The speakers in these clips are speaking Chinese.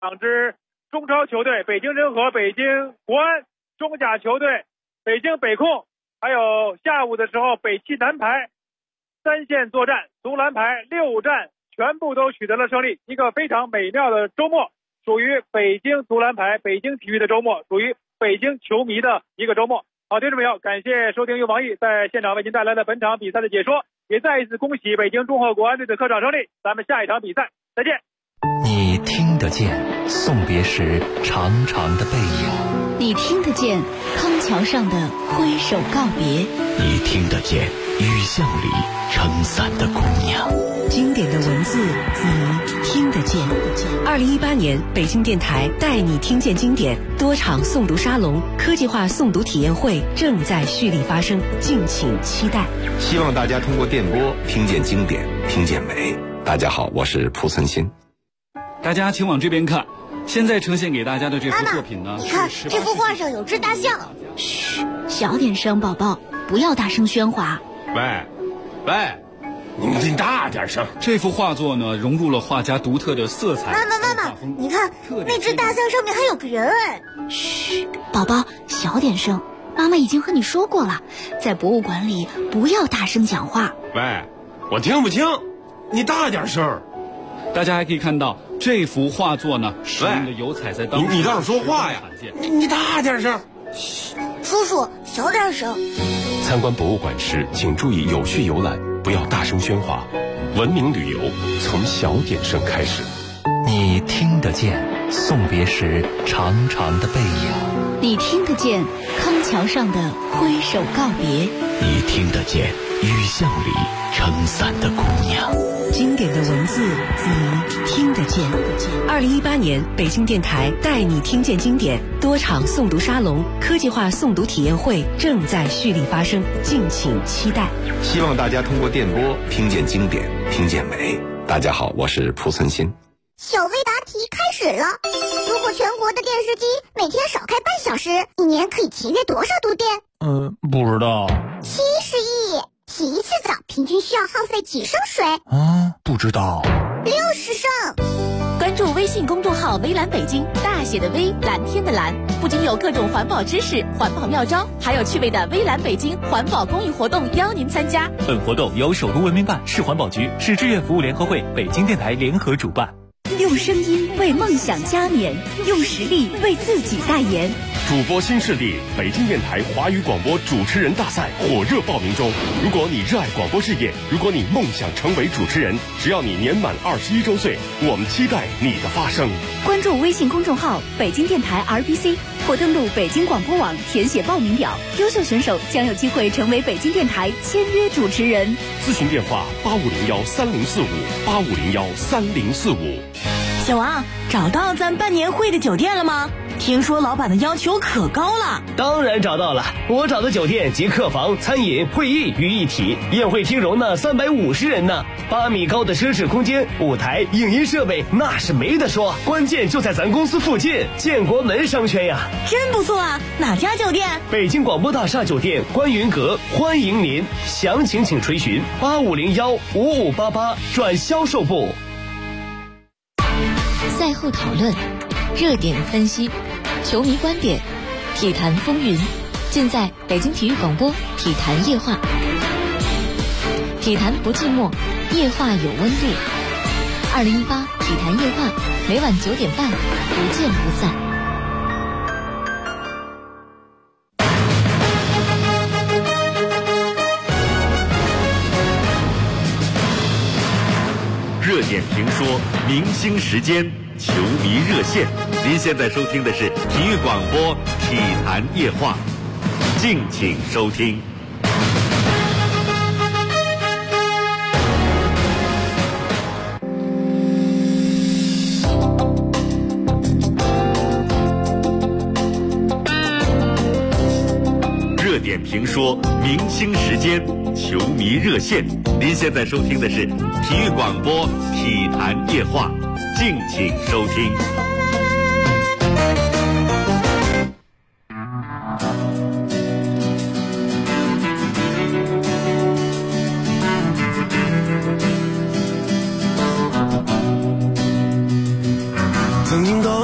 两支中超球队北京人和北京国安，中甲球队北京北控，还有下午的时候北汽南排三线作战，足篮排6战全部都取得了胜利，一个非常美妙的周末，属于北京足篮排北京体育的周末，属于北京球迷的一个周末。好，听众朋友，感谢收听由王毅在现场为您带来的本场比赛的解说，也再一次恭喜北京中赫国安队的客场胜利，咱们下一场比赛再见。 你听得见送别时长长的背影， 你听得见康桥上的挥手告别， 你听得见雨巷里撑伞的姑娘。 经典的文字你听得见。 2018年北京电台带你听见经典多场诵读沙龙、科技化诵读体验会正在蓄力发生，敬请期待。 希望大家通过电波听见经典，听见美。大家好，我是蒲存昕。 大家请往这边看，现在呈现给大家的这幅作品呢， 你看这幅画上有只大象。 嘘，小点声，宝宝，不要大声喧哗。 喂，你大点声。 这幅画作呢，融入了画家独特的色彩。 妈妈，你看那只大象上面还有个人哎。 嘘，宝宝，小点声。妈妈已经和你说过了，在博物馆里不要大声讲话。 喂，我听不清，你大点声。 大家还可以看到这幅画作呢，使用的油彩在当时你倒是说话呀！你大点声。 嘘，叔叔小点声。 参观博物馆时，请注意有序游览，不要大声喧哗。文明旅游从小点声开始。 你听得见送别时长长的背影， 你听得见康桥上的挥手告别， 你听得见雨巷里撑伞的姑娘。 经典的文字你听得见。2018年北京电台带你听见经典多场诵读沙龙、科技化诵读体验会正在蓄力发生，敬请期待。 希望大家通过电波听见经典，听见美。大家好，我是蒲存昕。 小微答题开始了。如果全国的电视机每天少开半小时，一年可以节约多少度电？ 不知道。 70亿。洗一次澡平均需要耗费几升水？ 不知道。 60升。 关注微信公众号微蓝北京，大写的微，蓝天的蓝，不仅有各种环保知识、环保妙招，还有趣味的微蓝北京环保公益活动邀您参加。 本活动由首都文明办、市环保局、市志愿服务联合会、北京电台联合主办。 用声音为梦想加冕，用实力为自己代言。 主播新势力北京电台华语广播主持人大赛火热报名中。如果你热爱广播事业，如果你梦想成为主持人，只要你年满21周岁，我们期待你的发声。 关注微信公众号北京电台 RBC 或登录北京广播网填写报名表，优秀选手将有机会成为北京电台签约主持人。 咨询电话85013045，85013045。 小王，找到咱办年会的酒店了吗？听说老板的要求可高了。 当然找到了，我找的酒店集客房、餐饮、会议于一体，宴会厅容纳350人呢，8米高的奢侈空间，舞台、影音设备那是没得说，关键就在咱公司附近，建国门商圈呀。 真不错啊，哪家酒店？ 北京广播大厦酒店观云阁，欢迎您，详情请垂询85015588转销售部。 赛后讨论，热点分析，球迷观点，体坛风云，尽在北京体育广播体坛夜话。体坛不寂寞，夜话有温度。2018体坛夜话，每晚9点半，不见不散。 热点评说，明星时间，球迷热线。您现在收听的是体育广播体坛夜话，敬请收听。热点评说，明星时间，球迷热线。您现在收听的是体育广播体坛夜话，敬请收听。 曾经都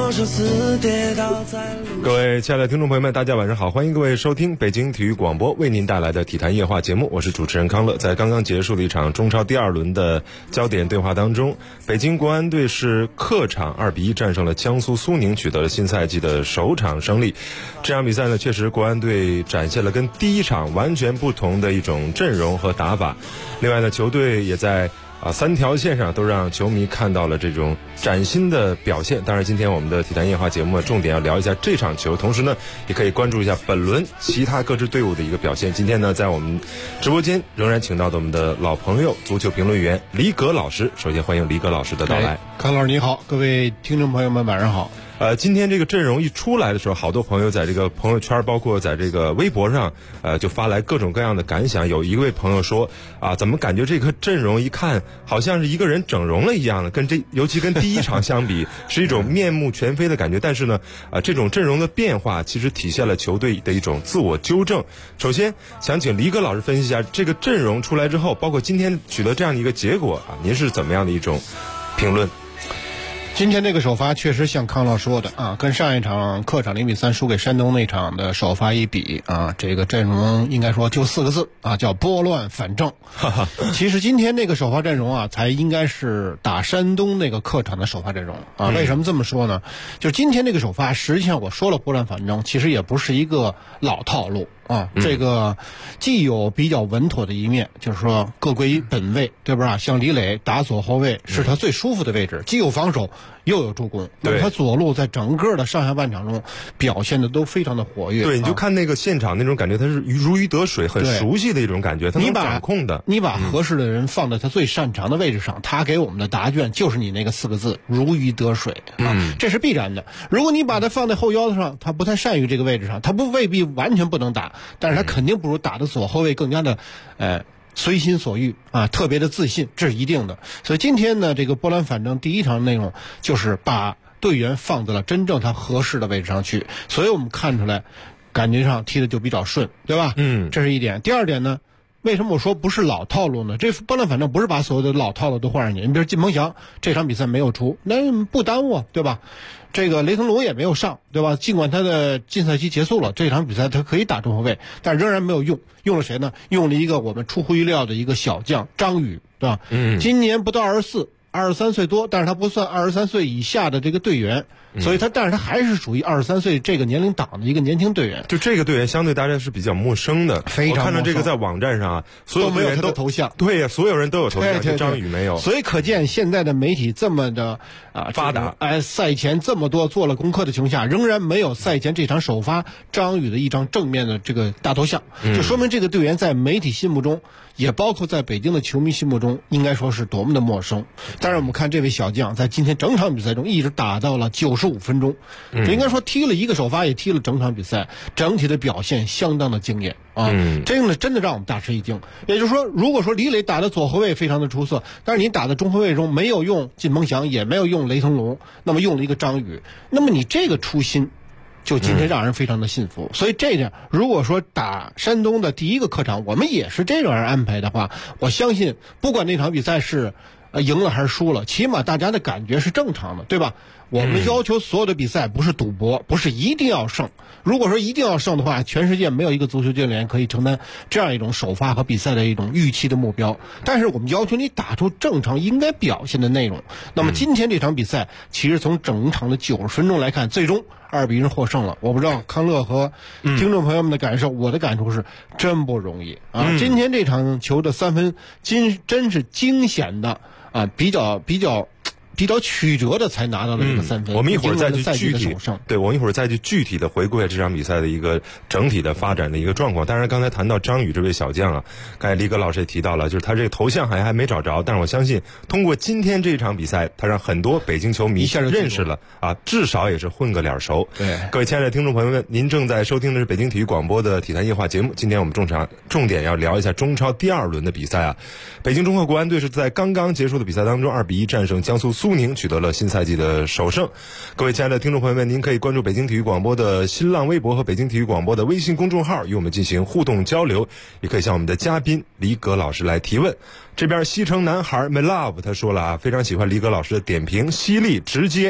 各位亲爱的听众朋友们，大家晚上好，欢迎各位收听北京体育广播为您带来的体坛夜话节目，我是主持人康乐。在刚刚结束的一场中超第2轮的焦点对话当中，北京国安队是客场2-1战胜了江苏苏宁，取得了新赛季的首场胜利。这场比赛呢，确实国安队展现了跟第一场完全不同的一种阵容和打法。另外呢，球队也在3条线上都让球迷看到了这种崭新的表现。当然今天我们的体坛夜话节目重点要聊一下这场球，同时呢也可以关注一下本轮其他各支队伍的一个表现。今天呢在我们直播间仍然请到的我们的老朋友足球评论员黎格老师，首先欢迎黎格老师的到来。 康老师你好，各位听众朋友们晚上好。 今天这个阵容一出来的时候，好多朋友在这个朋友圈包括在这个微博上就发来各种各样的感想。有一位朋友说怎么感觉这个阵容一看好像是一个人整容了一样的，尤其跟第一场相比是一种面目全非的感觉。但是呢这种阵容的变化其实体现了球队的一种自我纠正。首先想请黎格老师分析一下这个阵容出来之后，包括今天取得这样的一个结果您是怎么样的一种评论？ 今天这个首发确实像康老说的跟上一场客场0-3输给山东那场的首发一比这个阵容应该说就4个字叫拨乱反正。其实今天那个首发阵容才应该是打山东那个客场的首发阵容为什么这么说呢？就今天这个首发实际上我说了拨乱反正，其实也不是一个老套路这个既有比较稳妥的一面，就是说各归本位，对吧？像李磊打左后卫是他最舒服的位置，既有防守又有助攻，那么他左路在整个的上下半场中表现的都非常的活跃。 对，你就看那个现场那种感觉，他是如鱼得水，很熟悉的一种感觉，他能掌控的。 你把合适的人放在他最擅长的位置上，他给我们的答卷就是你那个4个字：如鱼得水这是必然的。如果你把他放在后腰子上，他不太善于这个位置上，他未必完全不能打，但是他肯定不如打的左后卫更加的随心所欲特别的自信，这是一定的。所以今天呢，这个拨乱反正第一场内容就是把队员放在了真正他合适的位置上去，所以我们看出来感觉上踢的就比较顺，对吧？这是一点。第二点呢，为什么我说不是老套路呢？这拨乱反正不是把所有的老套路都换上去。你比如靳鹏翔这场比赛没有出，那不耽误，对吧？这个雷腾龙也没有上，对吧？尽管他的禁赛期结束了，这场比赛他可以打中后卫，但仍然没有用了谁呢？用了一个我们出乎意料的一个小将张宇，对吧？今年不到23岁多，但是他不算23岁以下的这个队员，所以但是他还是属于23岁这个年龄档的一个年轻队员。 就这个队员相对大家是比较陌生的， 非常陌生。 我看到这个在网站上所有队员都头像， 对呀，所有人都有头像，就张宇没有。 所以可见现在的媒体这么的发达， 赛前这么多做了功课的情况下，仍然没有赛前这场首发张宇的一张正面的这个大头像，就说明这个队员在媒体心目中，也包括在北京的球迷心目中，应该说是多么的陌生。当然我们看这位小将在今天整场比赛中一直打到了95分钟，应该说踢了一个首发，也踢了整场比赛，整体的表现相当的惊艳这个呢真的让我们大吃一惊。也就是说，如果说李磊打的左后卫非常的出色，但是你打的中后卫中没有用靳鹏翔，也没有用雷腾龙，那么用了一个张宇，那么你这个初心就今天让人非常的信服。所以这点如果说打山东的第一个客场我们也是这样安排的话，我相信不管那场比赛是赢了还是输了，起码大家的感觉是正常的，对吧？我们要求所有的比赛不是赌博，不是一定要胜。如果说一定要胜的话，全世界没有一个足球教练可以承担这样一种首发和比赛的一种预期的目标。但是我们要求你打出正常应该表现的内容。那么今天这场比赛，其实从整场的90分钟来看，最终2-1获胜了。我不知道康乐和听众朋友们的感受，我的感触是真不容易今天这场球的3分真是惊险的比较曲折的才拿到了这个3分。 我们一会儿再去具体的回顾这场比赛的一个整体的发展的一个状况。当然刚才谈到张宇这位小将刚才黎格老师也提到了，就是他这个头像还没找着，但是我相信通过今天这场比赛，他让很多北京球迷认识了至少也是混个脸熟。 对， 各位亲爱的听众朋友们，您正在收听的是北京体育广播的体坛夜话节目。今天我们重点要聊一下中超第2轮的比赛北京中赫国安队是在刚刚结束的比赛当中2-1战胜江苏苏宁，取得了新赛季的首胜。各位亲爱的听众朋友们，您可以关注北京体育广播的新浪微博和北京体育广播的微信公众号，与我们进行互动交流，也可以向我们的嘉宾黎格老师来提问。这边西城男孩 My Love 他说了非常喜欢黎格老师的点评，犀利直接，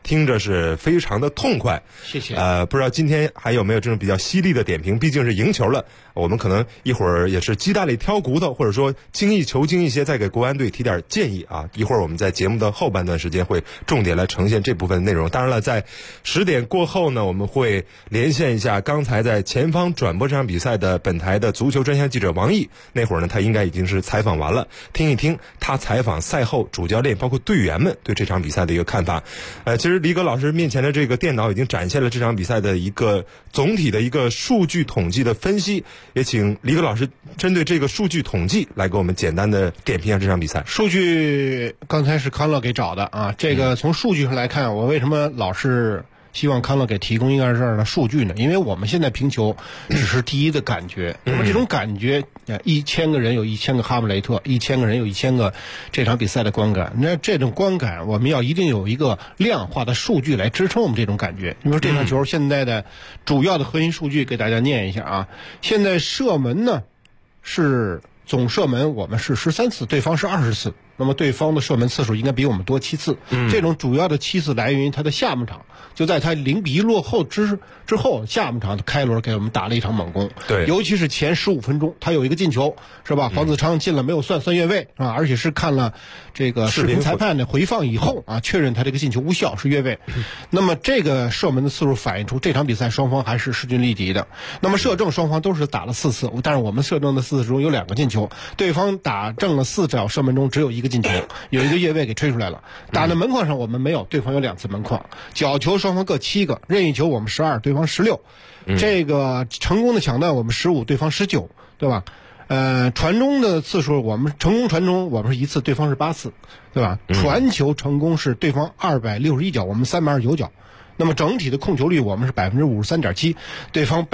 听着是非常的痛快。 谢谢。 不知道今天还有没有这种比较犀利的点评？毕竟是赢球了，我们可能一会儿也是鸡蛋里挑骨头，或者说精益求精一些，再给国安队提点建议啊。一会儿我们在节目的后半段时间会重点来呈现这部分内容。当然了，在10点过后呢，我们会连线一下刚才在前方转播这场比赛的本台的足球专项记者王毅。那会儿呢，他应该已经是采访完了，听一听他采访赛后主教练包括队员们对这场比赛的一个看法。其实李葛老师面前的这个电脑已经展现了这场比赛的一个总体的一个数据统计的分析，也请李葛老师针对这个数据统计来给我们简单的点评一下这场比赛。 数据刚才是康乐给找的啊，这个从数据上来看，我为什么老是希望康乐给提供一个这样的数据呢？因为我们现在评球只是第一的感觉，那么这种感觉，1000个人有1000个哈姆雷特，1000个人有1000个这场比赛的观感。那这种观感，我们要一定有一个量化的数据来支撑我们这种感觉。你说这场球现在的主要的核心数据给大家念一下啊。现在射门呢是总射门我们是13次，对方是20次。那么对方的射门次数应该比我们多7次，这种主要的7次来源于他的下半场，就在他0-1落后之后，下半场开轮给我们打了一场猛攻。 对， 尤其是前15分钟，他有一个进球，是吧？黄子昌进了没有算越位啊，而且是看了这个视频裁判的回放以后啊，确认他这个进球无效是越位。那么这个射门的次数反映出这场比赛双方还是势均力敌的。那么射正双方都是打了4次，但是我们射正的4次中有2个进球，对方打正了4脚射门中只有1个进球，有一个越位给吹出来了。打在门框上我们没有，对方有2次门框。角球双方各7个，任意球我们12，对方16。这个成功的抢断我们15，对方19，对吧？传中的次数我们成功传中我们是1次，对方是8次，对吧？传球成功是对方261脚，我们329脚。那么整体的控球率我们是53.7%，对方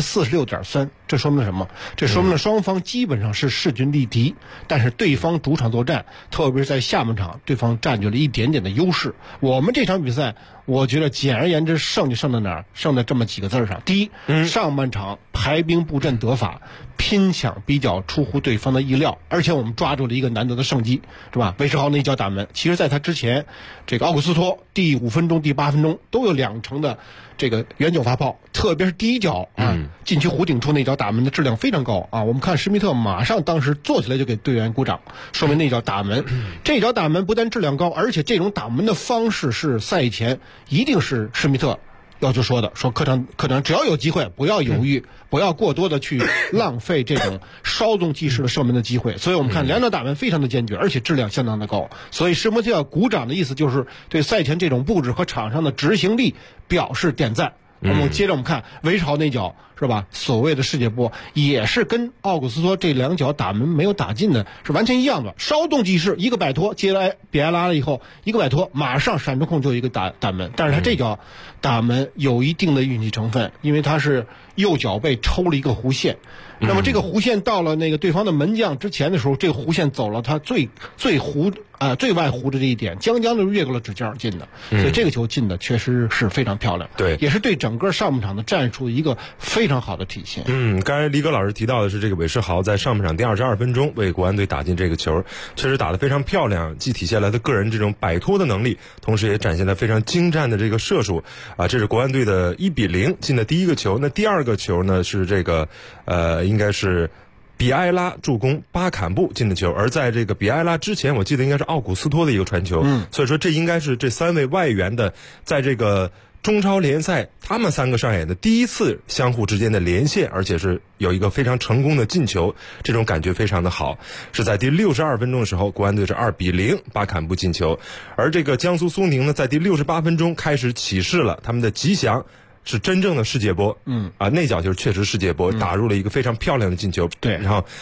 46.3%。这说明了什么？这说明了双方基本上是势均力敌，但是对方主场作战，特别是在下半场，对方占据了一点点的优势。我们这场比赛，我觉得简而言之胜就胜在哪儿？胜在这么几个字上。第一，上半场排兵布阵得法，拼抢比较出乎对方的意料，而且我们抓住了一个难得的胜机，是吧？韦世豪那一脚打门，其实在他之前，这个奥古斯托第5分钟、第8分钟都有2成的这个远角发炮，特别是第一脚啊，禁区弧顶处那脚打门的质量非常高啊！我们看施密特马上当时坐起来就给队员鼓掌，说明那脚打门，这脚打门不但质量高，而且这种打门的方式是赛前一定是施密特要求说的，说客场只要有机会不要犹豫，不要过多的去浪费这种稍纵即逝的射门的机会。所以我们看2脚打门非常的坚决，而且质量相当的高。所以施密特鼓掌的意思就是对赛前这种布置和场上的执行力表示点赞。我们接着我们看韦世豪那脚，是吧？所谓的世界波也是跟奥古斯托这2脚打门没有打进的是完全一样的，稍纵即逝，一个摆脱接来比埃拉了以后，一个摆脱马上闪中控就一个打门。但是他这脚打门有一定的运气成分，因为他是右脚背抽了一个弧线，那么这个弧线到了那个对方的门将之前的时候，这个弧线走了他最外弧的这一点，将就越过了指尖进的，所以这个球进的确实是非常漂亮， 对， 也是对整个上半场的战术一个非常好的体现。 刚才李葛老师提到的是这个韦世豪在上半场第22分钟为国安队打进这个球，确实打得非常漂亮，既体现了他个人这种摆脱的能力，同时也展现了非常精湛的这个射术啊！这是国安队的1-0进的第一个球。那第二个球呢是这个应该是比埃拉助攻巴坎布进的球，而在这个比埃拉之前，我记得应该是奥古斯托的一个传球，所以说这应该是这3位外援的在这个中超联赛他们3个上演的第一次相互之间的连线，而且是有一个非常成功的进球，这种感觉非常的好。是在第62分钟的时候，国安队是2-0巴坎布进球，而这个江苏苏宁呢，在第68分钟开始起势了，他们的吉祥是真正的世界波，那脚就是确实世界波，打入了一个非常漂亮的进球。 对， 然后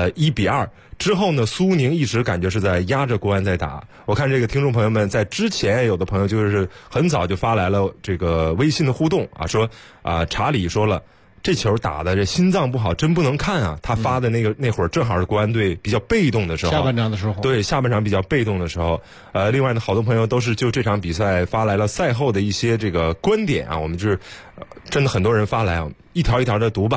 1-2之后呢，苏宁一直感觉是在压着国安在打。我看这个听众朋友们在之前有的朋友就是很早就发来了这个微信的互动啊，说查理说了，这球打的这心脏不好，真不能看啊！他发的那会儿正好是国安队比较被动的时候， 下半场的时候， 对，下半场比较被动的时候。另外呢，好多朋友都是就这场比赛发来了赛后的一些这个观点啊，我们就是真的很多人发来啊，一条一条的读吧。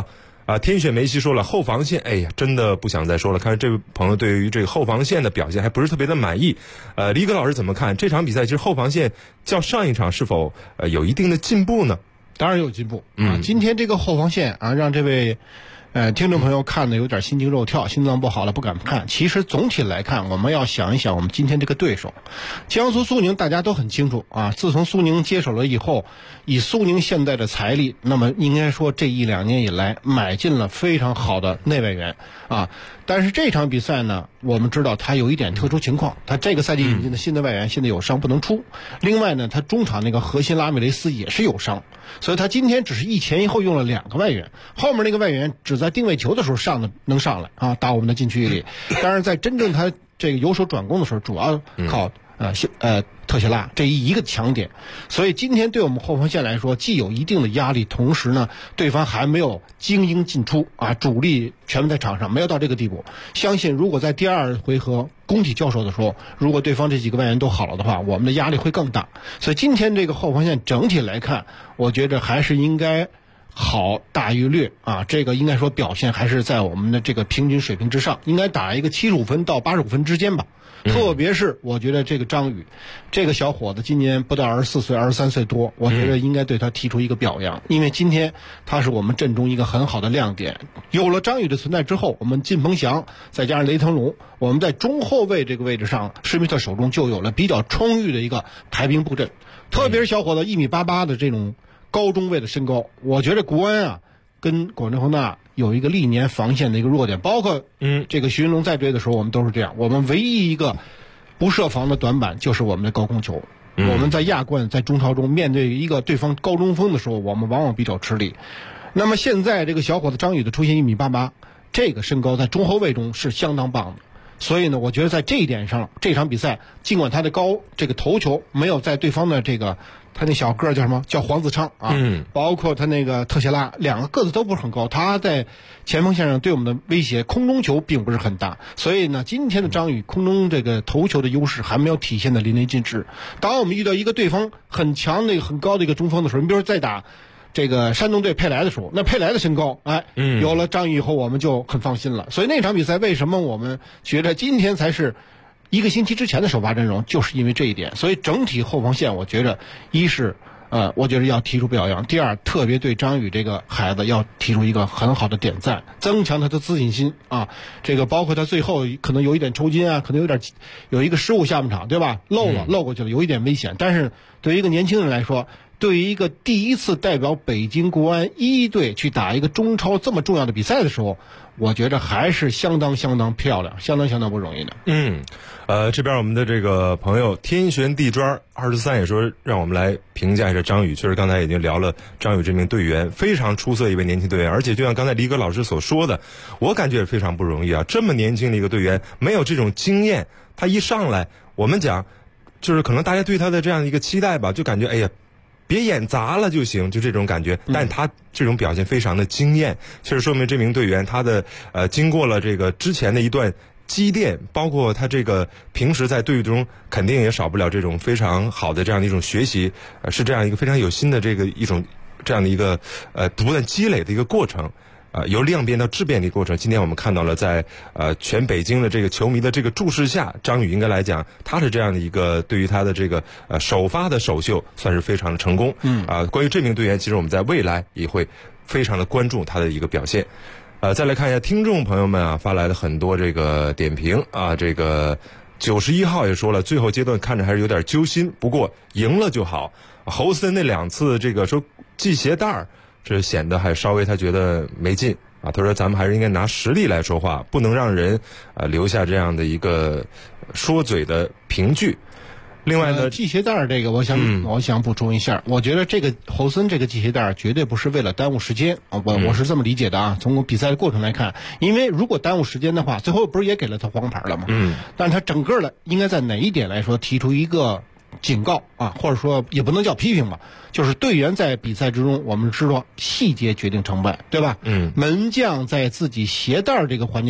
天选梅西说了后防线，哎呀，真的不想再说了。看这位朋友对于这个后防线的表现还不是特别的满意。李哥老师怎么看这场比赛？其实后防线较上一场是否有一定的进步呢？ 当然有进步啊！今天这个后防线啊，让这位听众朋友看的有点心惊肉跳，心脏不好了，不敢看。其实总体来看，我们要想一想我们今天这个对手江苏苏宁，大家都很清楚啊。自从苏宁接手了以后，以苏宁现在的财力，那么应该说这1-2年以来买进了非常好的内外援啊。但是这场比赛呢，我们知道他有一点特殊情况，他这个赛季引进的新的外援现在有伤不能出。另外呢，他中场那个核心拉米雷斯也是有伤，所以他今天只是一前一后用了2个外援，后面那个外援只在定位球的时候能上来啊，打我们的禁区里。当然在真正他这个由守转攻的时候，主要靠特谢拉这一个强点。所以今天对我们后防线来说，既有一定的压力，同时呢，对方还没有精英进出啊，主力全部在场上，没有到这个地步。相信如果在第2回合工体交手的时候，如果对方这几个外援都好了的话，我们的压力会更大。所以今天这个后防线整体来看，我觉得还是应该好大于劣啊，这个应该说表现还是在我们的这个平均水平之上，应该打一个75分到85分之间吧。特别是我觉得这个张宇这个小伙子今年不到24岁23岁多，我觉得应该对他提出一个表扬，因为今天他是我们阵中一个很好的亮点。有了张宇的存在之后，我们靳鹏翔再加上雷腾龙，我们在中后卫这个位置上，施密特手中就有了比较充裕的一个排兵布阵。特别是小伙子1.88米的这种高中卫的身高，我觉得国安啊跟广州恒大有一个历年防线的一个弱点，包括这个徐云龙在队的时候，我们都是这样。我们唯一一个不设防的短板就是我们的高空球。我们在亚冠在中超中面对一个对方高中锋的时候，我们往往比较吃力。那么现在这个小伙子张宇的出现1.88米，这个身高在中后卫中是相当棒的。所以呢，我觉得在这一点上，这场比赛尽管他的这个头球没有在对方的这个他那小个叫什么叫黄子昌啊，包括他那个特谢拉，2个个子都不是很高，他在前锋线上对我们的威胁空中球并不是很大。所以呢，今天的张宇空中这个头球的优势还没有体现的淋漓尽致。当我们遇到一个对方很强的很高的一个中锋的时候，你比如说在打这个山东队佩莱的时候，那佩莱的身高，有了张宇以后，我们就很放心了。所以那场比赛为什么我们觉得今天才是1个星期之前的首发阵容，就是因为这一点。所以整体后防线，我觉得一是我觉得要提出表扬；第二，特别对张宇这个孩子要提出一个很好的点赞，增强他的自信心啊。这个包括他最后可能有一点抽筋啊，可能有一个失误下半场，对吧？漏过去了，有一点危险。但是对于一个年轻人来说，对于一个第一次代表北京国安1队去打一个中超这么重要的比赛的时候，我觉得还是相当漂亮，相当不容易的。 这边我们的这个朋友天旋地砖23也说，让我们来评价一下张宇。确实刚才已经聊了张宇这名队员，非常出色一位年轻队员，而且就像刚才李戈老师所说的，我感觉也非常不容易啊。这么年轻的一个队员，没有这种经验，他一上来，我们讲就是可能大家对他的这样一个期待吧，就感觉哎呀别演砸了就行，就这种感觉。但他这种表现非常的惊艳，确实说明这名队员他的经过了这个之前的一段积淀，包括他这个平时在队伍中肯定也少不了这种非常好的这样的一种学习，是这样一个非常有心的这样的一个不断积累的一个过程。由量变到质变的一个过程。今天我们看到了在全北京的这个球迷的这个注视下，张宇应该来讲他是这样的一个对于他的这个首发的首秀算是非常的成功。关于这名队员，其实我们在未来也会非常的关注他的一个表现。再来看一下听众朋友们发来的很多这个点评这个91号也说了，最后阶段看着还是有点揪心，不过赢了就好。侯斯那2次这个说系鞋带儿，这显得还稍微他觉得没劲他说咱们还是应该拿实力来说话，不能让人留下这样的一个说嘴的凭据。另外呢， 系鞋带这个我想补充一下，我觉得这个侯森这个系鞋带绝对不是为了耽误时间我是这么理解的从比赛的过程来看，因为如果耽误时间的话，最后不是也给了他黄牌了吗？但是他整个的应该在哪一点来说提出一个警告或者说也不能叫批评吧，就是队员在比赛之中，我们知道细节决定成败，对吧？门将在自己鞋带这个环节上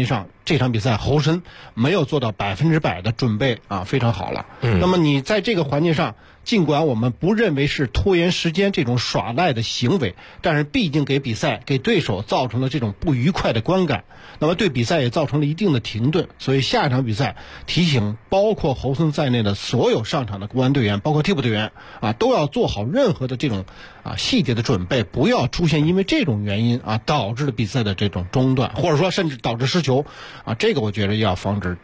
这场比赛侯森没有做到100%的准备啊，非常好了。那么你在这个环节上，尽管我们不认为是拖延时间这种耍赖的行为，但是毕竟给比赛给对手造成了这种不愉快的观感，那么对比赛也造成了一定的停顿。所以下一场比赛提醒包括侯森在内的所有上场的国安队员，包括替补队员啊，都要做好任何的这种细节的准备，不要出现因为这种原因导致了比赛的这种中断，或者说甚至导致失球这个我觉得要防止。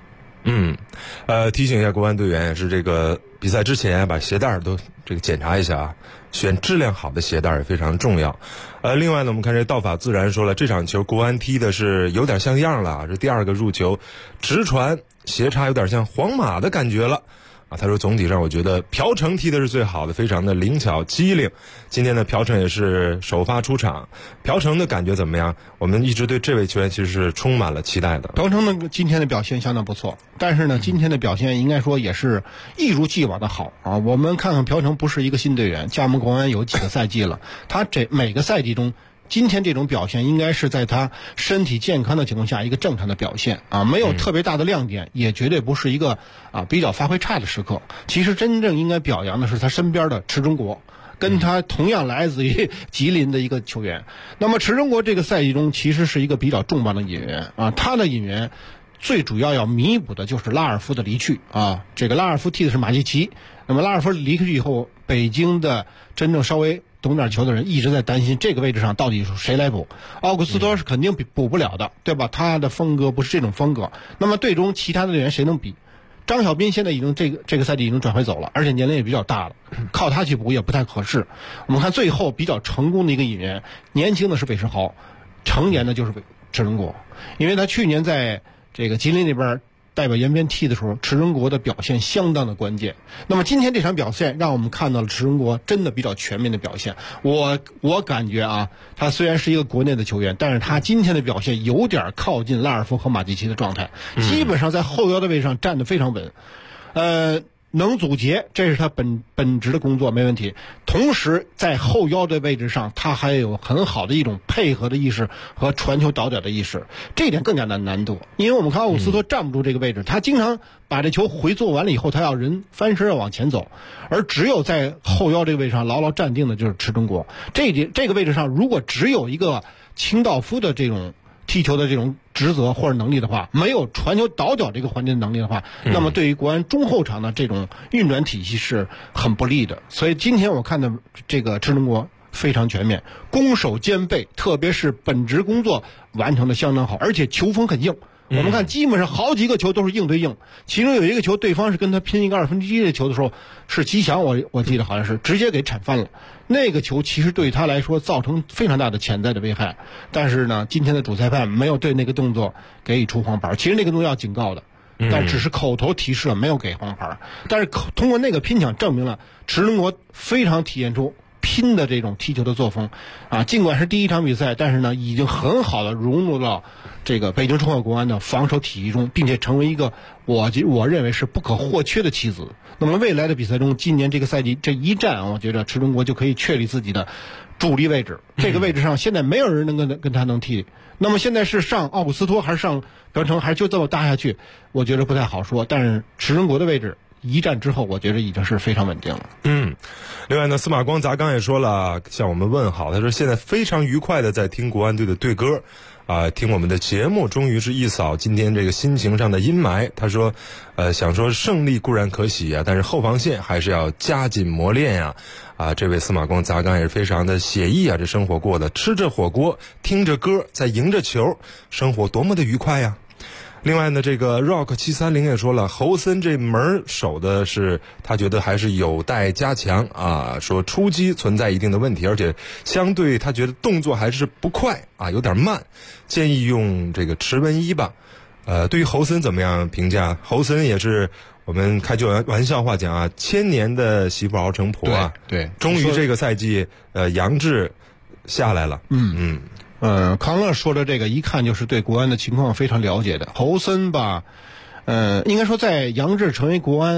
提醒一下国安队员，是这个比赛之前把鞋带都这个检查一下啊，选质量好的鞋带也非常重要。另外呢，我们看这道法自然说了，这场球国安踢的是有点像样了，这第2个入球直传斜插有点像皇马的感觉了。他说总体上我觉得朴成踢的是最好的，非常的灵巧机灵。今天的朴成也是首发出场，朴成的感觉怎么样？我们一直对这位球员其实是充满了期待的。 朴成呢今天的表现相当不错，但是呢今天的表现应该说也是一如既往的好啊。我们看看朴成不是一个新队员，加盟国安有几个赛季了，他每个赛季中今天这种表现应该是在他身体健康的情况下一个正常的表现啊，没有特别大的亮点，也绝对不是一个比较发挥差的时刻。其实真正应该表扬的是他身边的池中国，跟他同样来自于吉林的一个球员。那么池中国这个赛季中其实是一个比较重磅的引援啊，他的引援最主要弥补的就是拉尔夫的离去啊。这个拉尔夫踢的是马季奇，那么拉尔夫离去以后，北京的真正稍微懂点球的人一直在担心这个位置上到底是谁来补。奥古斯托是肯定补不了的，对吧？他的风格不是这种风格。那么队中其他的队员谁能比？张小斌现在已经这个赛季已经转会走了，而且年龄也比较大了，靠他去补也不太合适。我们看最后比较成功的一个引援，年轻的是韦世豪，成年的就是池中国，因为他去年在这个吉林那边代表延边踢的时候，池中国的表现相当的关键。那么今天这场表现让我们看到了池中国真的比较全面的表现。我感觉他虽然是一个国内的球员，但是他今天的表现有点靠近拉尔夫和马季奇的状态，基本上在后腰的位置上站得非常稳。能阻截，这是他本职的工作，没问题。同时在后腰的位置上，他还有很好的一种配合的意识和传球倒脚的意识，这一点更加难度。因为我们看奥古斯托站不住这个位置，他经常把这球回做完了以后，他要人翻身要往前走，而只有在后腰这个位置上牢牢站定的就是池中国。这个位置上，如果只有一个清道夫的这种踢球的这种职责或者能力的话，没有传球倒脚这个环节的能力的话，那么对于国安中后场的这种运转体系是很不利的。所以今天我看的这个池中国非常全面，攻守兼备，特别是本职工作完成的相当好，而且球风很硬。我们看基本上好几个球都是硬对硬，其中有一个球对方是跟他拼一个1/2的球的时候，是吉祥，我记得好像是直接给铲翻了。那个球其实对他来说造成非常大的潜在的危害，但是呢今天的主裁判没有对那个动作给予出黄牌，其实那个动作要警告的，但只是口头提示了，没有给黄牌。但是通过那个拼抢证明了池中国非常体现出拼的这种踢球的作风尽管是第一场比赛，但是呢已经很好的融入到这个北京中赫国安的防守体系中，并且成为一个我认为是不可或缺的棋子。那么未来的比赛中，今年这个赛季这一战，我觉得池中国就可以确立自己的主力位置。这个位置上现在没有人能跟他能踢。那么现在是上奥古斯托还是上朴成，还是就这么搭下去，我觉得不太好说。但是池中国的位置一战之后，我觉得已经是非常稳定了。 另外呢，司马光砸刚也说了，向我们问好，他说现在非常愉快的在听国安队的队歌听我们的节目，终于是一扫今天这个心情上的阴霾。他说想说胜利固然可喜但是后防线还是要加紧磨练这位司马光砸刚也是非常的写意这生活过的，吃着火锅听着歌在迎着球，生活多么的愉快呀。另外呢，这个 Rock 730也说了，侯森这门守的是他觉得还是有待加强说出击存在一定的问题，而且相对他觉得动作还是不快有点慢，建议用这个池文一吧。对于侯森怎么样评价？侯森也是我们开句玩笑话讲千年的媳妇熬成婆对， 终于这个赛季杨志下来了。 康乐说的这个一看就是对国安的情况非常了解的。侯森吧，应该说在杨志成为国安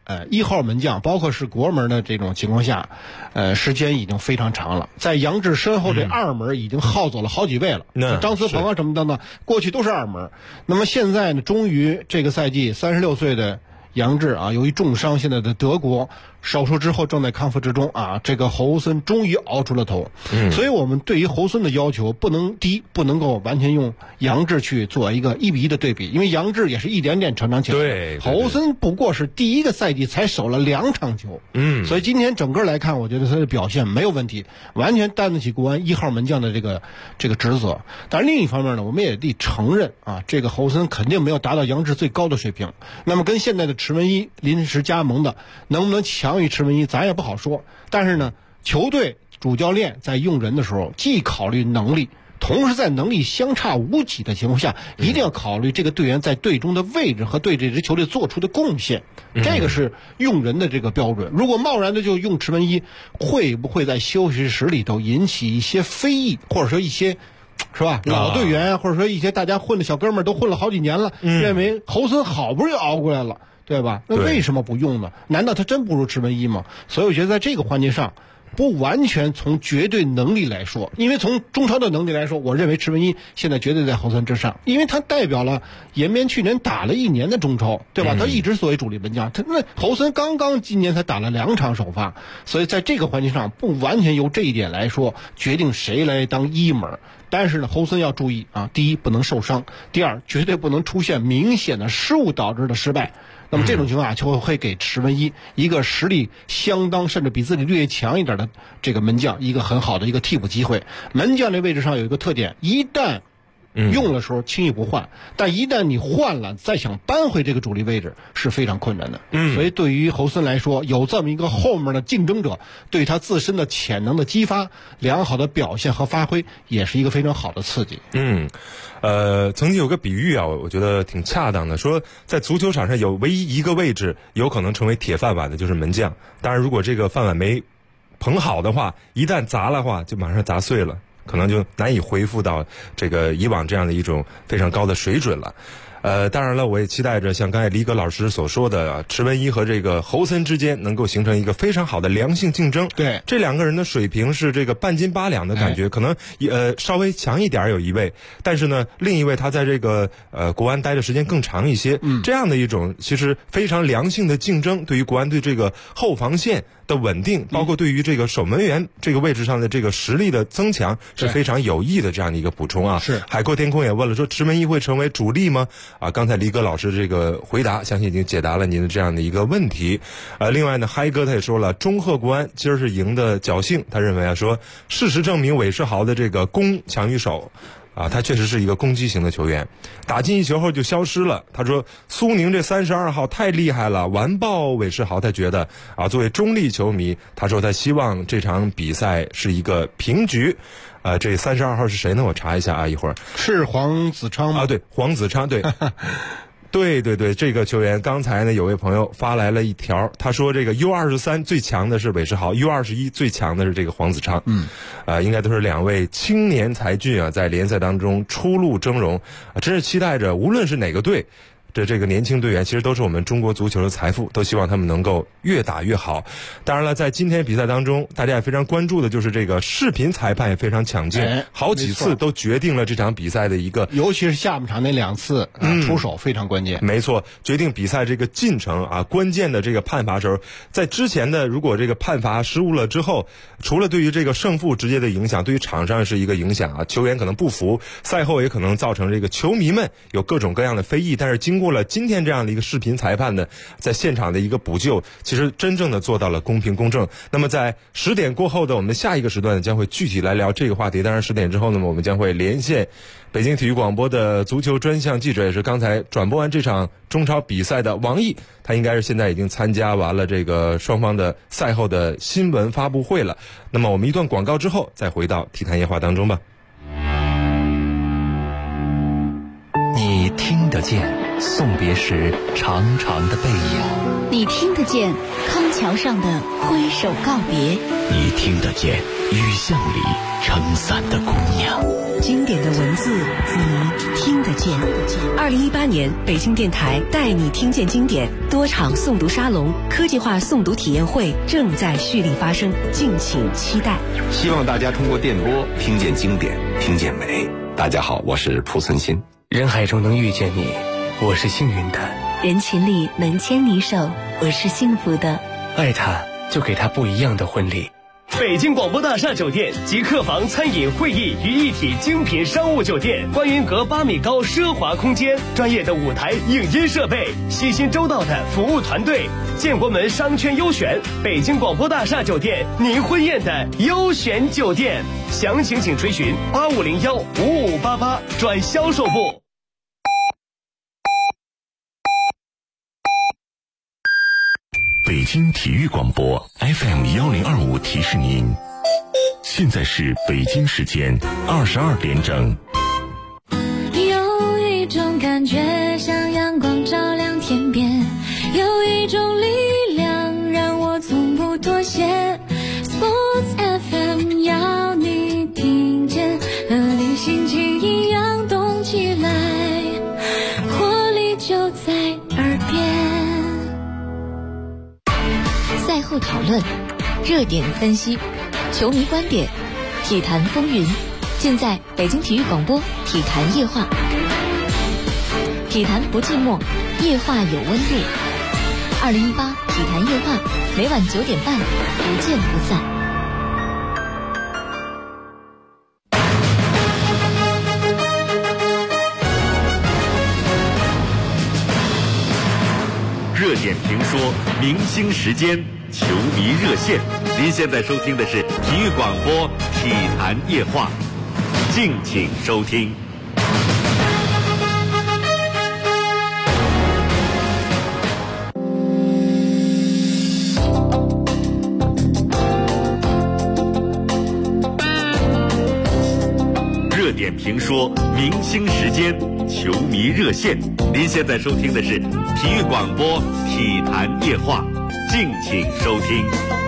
1号门将，包括是国门的这种情况下，时间已经非常长了。在杨志身后这2门已经耗走了好几倍了。张思鹏啊什么等等，过去都是2门。那么现在呢，终于这个赛季36岁的杨志啊，由于重伤，现在的德国手术之后正在康复之中啊。这个侯森终于熬出了头。所以我们对于侯森的要求不能够完全用杨志去做一个1-1的对比，因为杨志也是一点点成长起来。 对， 侯森不过是第一个赛季才守了2场球。所以今天整个来看，我觉得他的表现没有问题，完全担得起国安1号门将的这个职责。但是另一方面呢，我们也得承认啊，这个侯森肯定没有达到杨志最高的水平。那么跟现在的池文一临时加盟的能不能强于池文一，咱也不好说。但是呢，球队主教练在用人的时候，既考虑能力，同时在能力相差无几的情况下，一定要考虑这个队员在队中的位置和对这支球队做出的贡献。这个是用人的这个标准。如果贸然的就用池文一，会不会在休息室里头引起一些非议，或者说一些是吧老队员，或者说一些大家混的小哥们儿都混了好几年了，认为侯森好不容易熬过来了，对吧？那为什么不用呢？难道他真不如池文一吗？所以我觉得在这个环节上，不完全从绝对能力来说，因为从中超的能力来说，我认为池文一现在绝对在侯森之上，因为他代表了延边去年打了1年的中超，对吧？他一直作为主力门将，那侯森刚刚今年才打了2场首发，所以在这个环节上不完全由这一点来说决定谁来当1门。但是呢，侯森要注意啊，第一不能受伤，第二绝对不能出现明显的失误导致的失败。那么这种情况下就会给池文一一个实力相当甚至比自己略强一点的这个门将一个很好的一个替补机会。门将这位置上有一个特点，一旦用的时候轻易不换，但一旦你换了再想扳回这个主力位置是非常困难的。所以对于侯森来说，有这么一个后面的竞争者，对他自身的潜能的激发，良好的表现和发挥也是一个非常好的刺激。 曾经有个比喻啊，我觉得挺恰当的，说在足球场上有唯一一个位置有可能成为铁饭碗的，就是门将。当然如果这个饭碗没捧好的话，一旦砸了话就马上砸碎了，可能就难以恢复到这个以往这样的一种非常高的水准了。当然了，我也期待着像刚才李戈老师所说的，池文一和这个侯森之间能够形成一个非常好的良性竞争。 对， 这2个人的水平是这个半斤八两的感觉，可能稍微强一点有一位，但是呢，另一位他在这个国安待的时间更长一些。这样的一种其实非常良性的竞争，对于国安对这个后防线的稳定，包括对于这个守门员这个位置上的这个实力的增强是非常有益的这样的一个补充啊。 是海阔天空也问了说，池文一会成为主力吗？刚才李戈老师这个回答相信已经解答了您的这样的一个问题。另外呢，嗨哥他也说了，中赫国安今儿是赢的侥幸，他认为说事实证明韦世豪的这个攻强于守他确实是一个攻击型的球员，打进一球后就消失了。他说苏宁这32号太厉害了，完爆韦世豪。他觉得作为中立球迷，他说他希望这场比赛是一个平局。这32号是谁呢？我查一下啊，一会儿是黄子昌吗？ 对，黄子昌，对。对，这个球员刚才呢，有位朋友发来了一条，他说这个 U23 最强的是韦世豪， U21 最强的是这个黄子昌。应该都是2位青年才俊啊，在联赛当中初露峥嵘真是期待着无论是哪个队这个年轻队员其实都是我们中国足球的财富，都希望他们能够越打越好。当然了，在今天比赛当中，大家也非常关注的就是这个视频裁判也非常抢镜，好几次都决定了这场比赛的一个， 尤其是下半场那2次出手非常关键。 没错，决定比赛这个进程关键的这个判罚时候，在之前的如果这个判罚失误了之后，除了对于这个胜负直接的影响，对于场上是一个影响球员可能不服，赛后也可能造成这个球迷们有各种各样的非议。但是经过了今天这样的一个视频裁判的在现场的一个补救，其实真正的做到了公平公正。那么在10点过后的我们下一个时段将会具体来聊这个话题。当然10点之后呢，我们将会连线北京体育广播的足球专项记者，也是刚才转播完这场中超比赛的王毅，他应该是现在已经参加完了这个双方的赛后的新闻发布会了。那么我们一段广告之后再回到体坛夜话当中吧。 你听得见， 送别时长长的背影。 你听得见康桥上的挥手告别， 你听得见雨巷里撑伞的姑娘。 经典的文字，你听得见。2018年，北京电台带你听见经典多场诵读沙龙、科技化诵读体验会正在蓄力发生，敬请期待。 希望大家通过电波听见经典，听见美。大家好，我是蒲存昕。 人海中能遇见你，我是幸运的； 人群里能牵你手，我是幸福的。 爱他，就给他不一样的婚礼。北京广播大厦酒店集客房、餐饮、会议于一体精品商务酒店，观云阁8米高奢华空间，专业的舞台影音设备，细心周到的服务团队，建国门商圈优选，北京广播大厦酒店您婚宴的优选酒店。详情请垂询85015588转销售部。 北京体育广播 FM1025提示您，现在是北京时间22点整。 有一种感觉像阳光照亮天边，有一种力量让我从不妥协。Sports FM 要你听见，和你心情一样动起来，活力就在耳边。 赛后讨论，热点分析，球迷观点，体坛风云，尽在北京体育广播体坛夜话。体坛不寂寞，夜话有温度。2018体坛夜话，每晚9点半，不见不散。 热点评说，明星时间，球迷热线。您现在收听的是体育广播体坛夜话，敬请收听。热点评说，明星时间，球迷热线。您现在收听的是体育广播体坛夜话，敬请收听。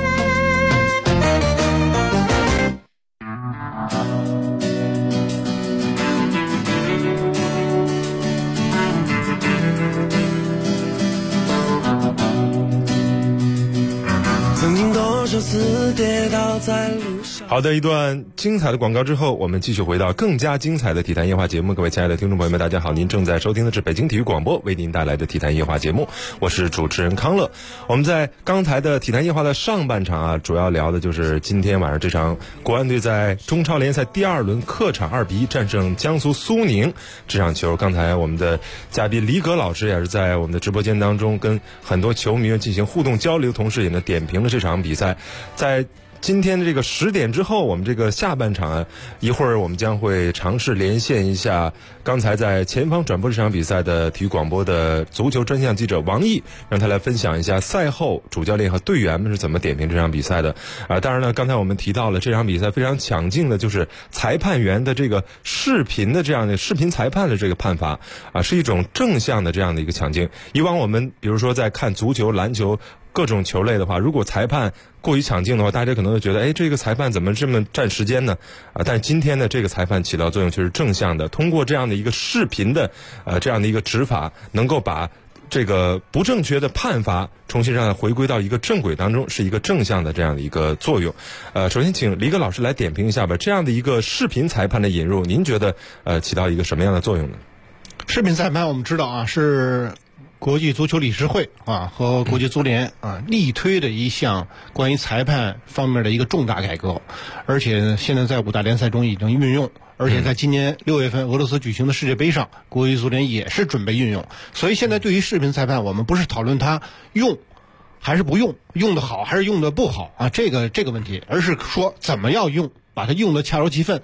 曾经多少次跌倒在路上。好的，一段精彩的广告之后，我们继续回到更加精彩的体坛夜话节目。各位亲爱的听众朋友们，大家好，您正在收听的是北京体育广播为您带来的体坛夜话节目，我是主持人康乐。我们在刚才的体坛夜话的上半场主要聊的就是今天晚上这场国安队在中超联赛第2轮客场2-1战胜江苏苏宁这场球。刚才我们的嘉宾李葛老师也是在我们的直播间当中跟很多球迷们进行互动交流，同时也呢点评了这场比赛。在今天的这个10点之后，我们这个下半场一会儿我们将会尝试连线一下刚才在前方转播这场比赛的体育广播的足球专项记者王毅，让他来分享一下赛后主教练和队员们是怎么点评这场比赛的。当然呢，刚才我们提到了这场比赛非常抢镜的就是裁判员的这个视频的这样的视频裁判的这个判罚是一种正向的这样的一个抢镜。以往我们比如说在看足球、篮球各种球类的话，如果裁判过于抢镜的话，大家可能会觉得这个裁判怎么这么占时间呢？但是今天的这个裁判起到作用却是正向的，通过这样的一个视频的这样的一个执法，能够把这个不正确的判罚重新让它回归到一个正轨当中，是一个正向的这样的一个作用。首先请李葛老师来点评一下吧，这样的一个视频裁判的引入，您觉得起到一个什么样的作用呢？ 视频裁判我们知道是国际足球理事会和国际足联力推的一项关于裁判方面的一个重大改革，而且现在在5大联赛中已经运用，而且在今年6月份俄罗斯举行的世界杯上，国际足联也是准备运用。所以现在对于视频裁判，我们不是讨论它用还是不用，用得好还是用得不好这个问题，而是说怎么样用，把它用得恰如其分。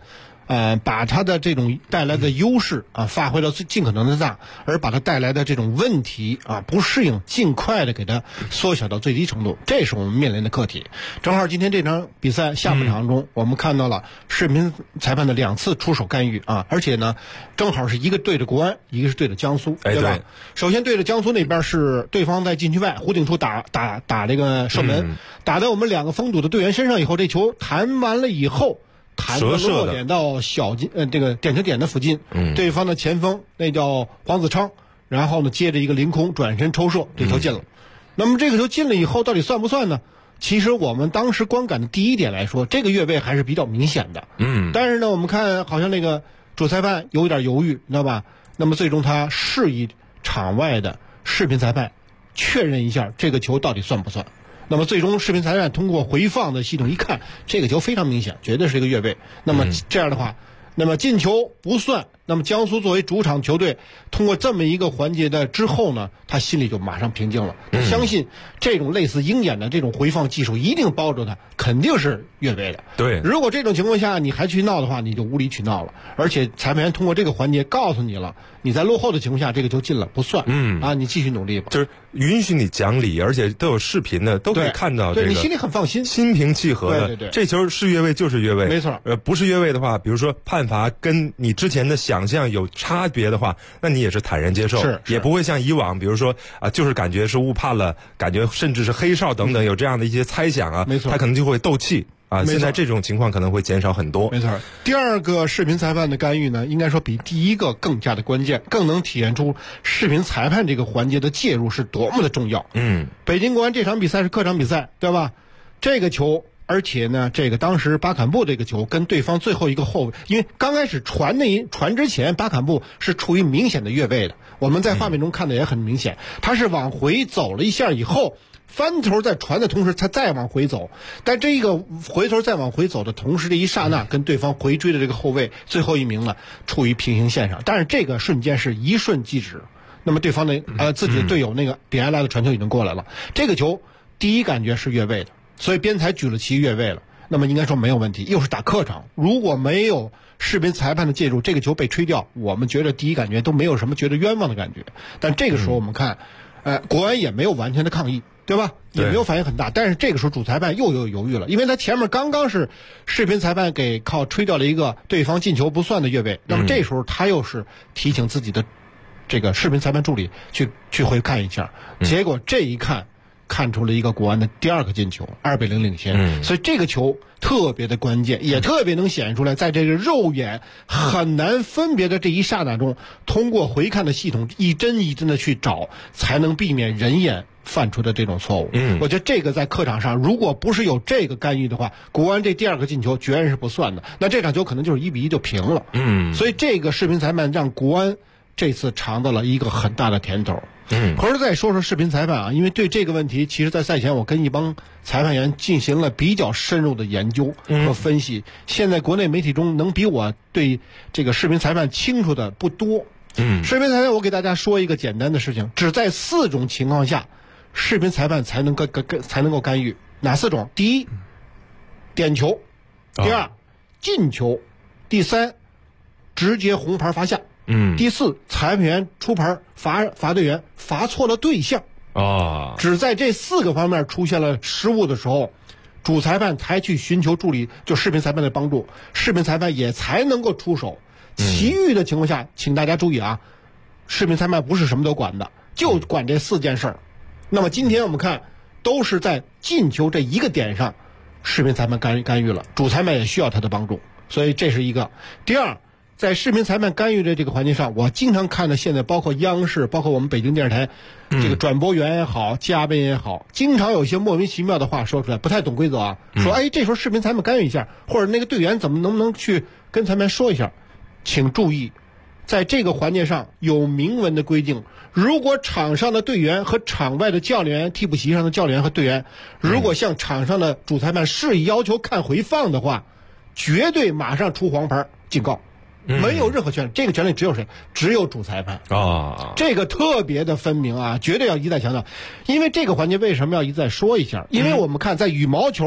把他的这种带来的优势啊发挥到尽可能的大，而把他带来的这种问题啊不适应尽快的给他缩小到最低程度，这是我们面临的课题。正好今天这场比赛下半场中，我们看到了视频裁判的2次出手干预啊，而且呢正好是一个对着国安，一个是对着江苏，对吧？首先对着江苏那边是对方在禁区外胡顶处打这个射门，打在我们2个封堵的队员身上以后，这球弹完了以后弹到落点到这个点球点的附近，对方的前锋那叫黄子昌，然后呢接着一个凌空转身抽射，这球进了。那么这个球进了以后到底算不算呢？其实我们当时观感的第一点来说，这个越位还是比较明显的。但是呢我们看好像那个主裁判有点犹豫，你知道吧？那么最终他示意场外的视频裁判确认一下这个球到底算不算。那么最终视频裁判通过回放的系统一看，这个球非常明显，绝对是一个越位。那么这样的话，那么进球不算。那么江苏作为主场球队，通过这么一个环节的之后呢，他心里就马上平静了。相信这种类似鹰眼的这种回放技术一定包着他，肯定是越位的。 对， 如果这种情况下你还去闹的话，你就无理取闹了。而且裁判员通过这个环节告诉你了，你在落后的情况下这个球进了不算。你继续努力吧。 就是允许你讲理，而且都有视频的，都可以看到这个。 对，你心里很放心， 心平气和的。 对， 这球是越位就是越位， 没错。 不是越位的话，比如说判罚跟你之前的想象有差别的话，那你也是坦然接受，也不会像以往，比如说就是感觉是误判了，感觉甚至是黑哨等等，有这样的一些猜想啊， 没错， 他可能就会斗气。现在这种情况可能会减少很多。 没错，第二个视频裁判的干预呢，应该说比第一个更加的关键，更能体现出视频裁判这个环节的介入是多么的重要。北京国安这场比赛是客场比赛，对吧？这个球，而且呢，这个当时巴坎布这个球跟对方最后一个后卫，因为刚开始传之前，巴坎布是处于明显的越位的，我们在画面中看的也很明显，他是往回走了一下以后。翻头在传的同时，他再往回走，但这个回头再往回走的同时，这一刹那跟对方回追的这个后卫最后一名呢，处于平行线上。但是这个瞬间是一瞬即止，那么对方的自己的队友那个比埃拉的传球已经过来了，这个球第一感觉是越位的，所以边裁举了旗越位了。那么应该说没有问题，又是打客场，如果没有视频裁判的介入，这个球被吹掉，我们觉得第一感觉都没有什么觉得冤枉的感觉。但这个时候我们看，国安也没有完全的抗议。对吧？也没有反应很大，但是这个时候主裁判又有犹豫了，因为他前面刚刚是视频裁判给靠吹掉了一个对方进球不算的越位，那么这时候他又是提醒自己的这个视频裁判助理去回看一下，结果这一看出了一个国安的第2个进球，2-0领先。所以这个球特别的关键，也特别能显示出来，在这个肉眼很难分别的这一刹那中，通过回看的系统一帧一帧的去找，才能避免人眼犯出的这种错误。我觉得这个在客场上，如果不是有这个干预的话，国安这第2个进球决然是不算的，那这场球可能就是1-1就平了。所以这个视频裁判让国安这次尝到了一个很大的甜头。回头再说说视频裁判啊，因为对这个问题，其实在赛前我跟一帮裁判员进行了比较深入的研究和分析。现在国内媒体中能比我对这个视频裁判清楚的不多。视频裁判我给大家说一个简单的事情，只在4种情况下，视频裁判才能够干预。哪4种？第一，点球；第二，进球；第三，直接红牌罚下。第4，裁判员出牌罚队员罚错了对象。只在这4个方面出现了失误的时候，主裁判才去寻求助理，就视频裁判的帮助，视频裁判也才能够出手。其余的情况下，请大家注意啊，视频裁判不是什么都管的，就管这4件事儿。那么今天我们看，都是在进球这一个点上，视频裁判干预了，主裁判也需要他的帮助，所以这是一个。第二，在视频裁判干预的这个环节上，我经常看到现在包括央视，包括我们北京电视台，这个转播员也好，嘉宾也好，经常有一些莫名其妙的话说出来，不太懂规则啊，说这时候视频裁判干预一下，或者那个队员能不能去跟裁判说一下。请注意，在这个环节上有明文的规定，如果场上的队员和场外的教练员、替补席上的教练员和队员，如果向场上的主裁判示意要求看回放的话，绝对马上出黄牌警告，没有任何权利，这个权利只有谁？只有主裁判这个特别的分明啊，绝对要一再强调。因为这个环节为什么要一再说一下？因为我们看在羽毛球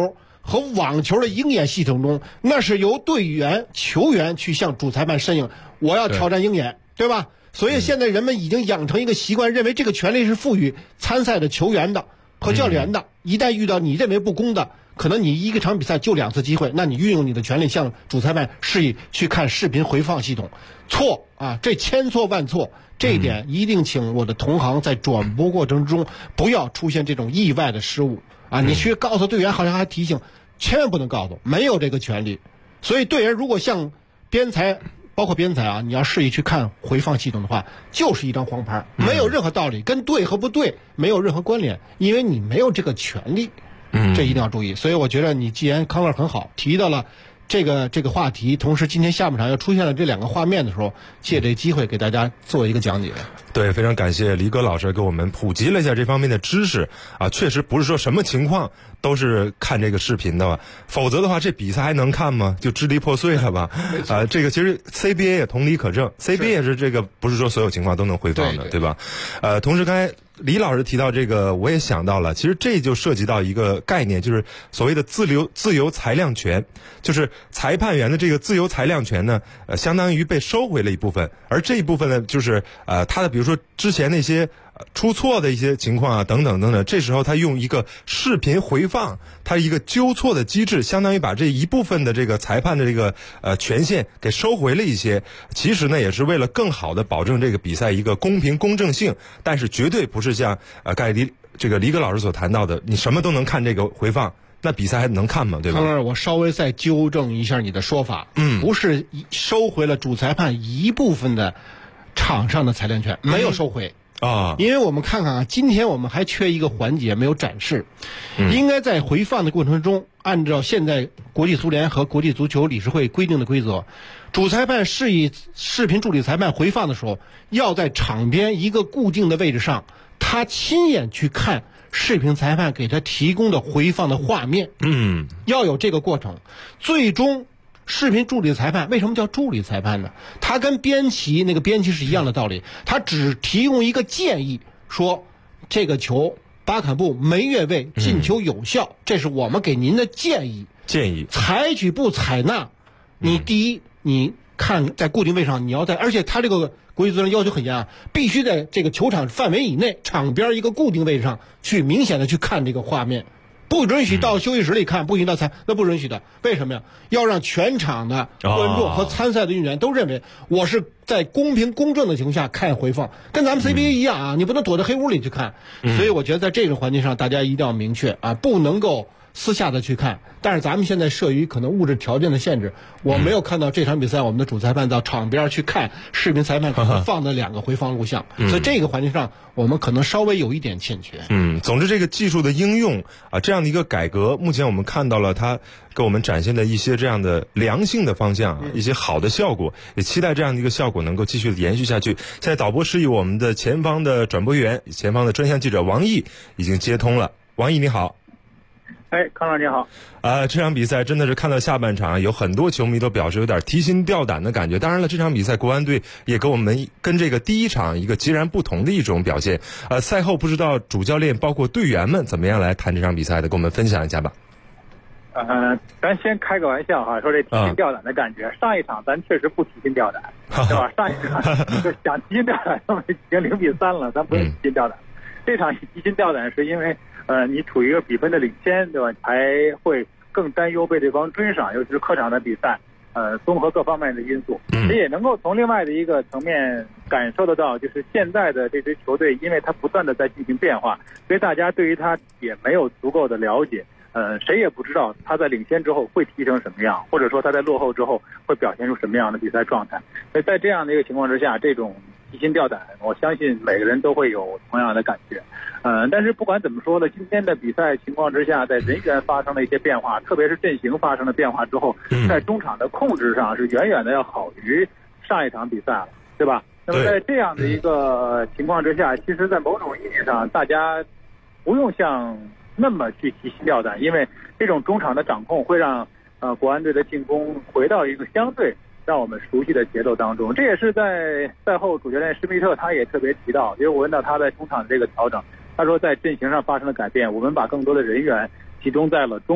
和网球的鹰眼系统中，那是由队员、球员去向主裁判申请，我要挑战鹰眼，对吧？所以现在人们已经养成一个习惯，认为这个权利是赋予参赛的球员的和教练员的。一旦遇到你认为不公的，可能你一个场比赛就2次机会，那你运用你的权利向主裁判示意去看视频回放系统。错啊，这千错万错，这一点一定请我的同行在转播过程中不要出现这种意外的失误啊！你去告诉队员，好像还提醒，千万不能告诉，没有这个权利。所以队员如果向边裁，包括边裁啊，你要示意去看回放系统的话，就是一张黄牌，没有任何道理，跟对和不对没有任何关联，因为你没有这个权利。这一定要注意。所以我觉得你既然康乐很好提到了这个话题，同时今天下半场又出现了这2个画面的时候，借这机会给大家做一个讲解。 对，非常感谢黎哥老师给我们普及了一下这方面的知识啊，确实不是说什么情况都是看这个视频的吧，否则的话这比赛还能看吗？就支离破碎了吧？这个其实 CBA 也同理可证 ，CBA 也是这个不是说所有情况都能回放的， 对吧？同时刚才李老师提到这个，我也想到了，其实这就涉及到一个概念，就是所谓的自由裁量权，就是裁判员的这个自由裁量权呢，相当于被收回了一部分，而这一部分呢，就是他的比如说之前那些出错的一些情况啊，等等等等，这时候他用一个视频回放，他一个纠错的机制，相当于把这一部分的这个裁判的这个权限给收回了一些。其实呢，也是为了更好的保证这个比赛一个公平公正性，但是绝对不是像刚才黎哥老师所谈到的，你什么都能看这个回放，那比赛还能看吗？对吧？ 我稍微再纠正一下你的说法，不是收回了主裁判一部分的场上的裁量权，没有收回。因为我们看看啊，今天我们还缺一个环节没有展示，应该在回放的过程中，按照现在国际足联和国际足球理事会规定的规则，主裁判示意视频助理裁判回放的时候，要在场边一个固定的位置上，他亲眼去看视频裁判给他提供的回放的画面，要有这个过程，最终。视频助理裁判为什么叫助理裁判呢？他跟边旗那个边旗是一样的道理，他只提供一个建议，说这个球巴坎布没越位，进球有效，这是我们给您的建议。采取不采纳，你第一，你看在固定位上，你要在，而且他这个国际足联要求很严啊，必须在这个球场范围以内，场边一个固定位置上去明显的去看这个画面。不允许到休息室里看，不允许到那不允许的。为什么呀？要让全场的观众和参赛的运动员都认为我是在公平公正的情况下看回放，跟咱们 CBA 一样啊，你不能躲在黑屋里去看。所以我觉得在这个环节上，大家一定要明确啊，不能够私下的去看。但是咱们现在慑于可能物质条件的限制，我没有看到这场比赛我们的主裁判到场边去看视频裁判放的2个回放录像，所以这个环节上我们可能稍微有一点欠缺。 总之这个技术的应用啊，这样的一个改革，目前我们看到了它给我们展现的一些这样的良性的方向，一些好的效果，也期待这样的一个效果能够继续的延续下去。现在导播室与我们的前方的转播员、前方的专项记者王毅已经接通了。王毅你好。 康老你好。 这场比赛真的是看到下半场，有很多球迷都表示有点提心吊胆的感觉。当然了，这场比赛国安队也给我们跟这个第一场一个截然不同的一种表现。赛后不知道主教练包括队员们怎么样来谈这场比赛的，跟我们分享一下吧。 咱先开个玩笑哈，说这提心吊胆的感觉。上一场咱确实不提心吊胆，对吧？上一场就想提心吊胆，已经0-3了，咱不用提心吊胆。这场提心吊胆是因为你处于一个比分的领先，对吧？还会更担忧被对方追上，尤其是客场的比赛，综合各方面的因素，这也能够从另外的一个层面感受得到，就是现在的这支球队，因为它不断的在进行变化，所以大家对于它也没有足够的了解，谁也不知道他在领先之后会踢成什么样，或者说他在落后之后会表现出什么样的比赛状态。所以在这样的一个情况之下，这种提心吊胆，我相信每个人都会有同样的感觉。但是不管怎么说呢，今天的比赛情况之下，在人员发生了一些变化，特别是阵型发生了变化之后，在中场的控制上是远远的要好于上一场比赛了，对吧？那么在这样的一个情况之下，其实在某种意义上，大家不用像那么去提心吊胆，因为这种中场的掌控会让国安队的进攻回到一个相对让我们熟悉的节奏当中。这也是在赛后主教练施密特他也特别提到，因为我问到他在中场的这个调整，他说在阵型上发生了改变，我们把更多的人员集中在了中路，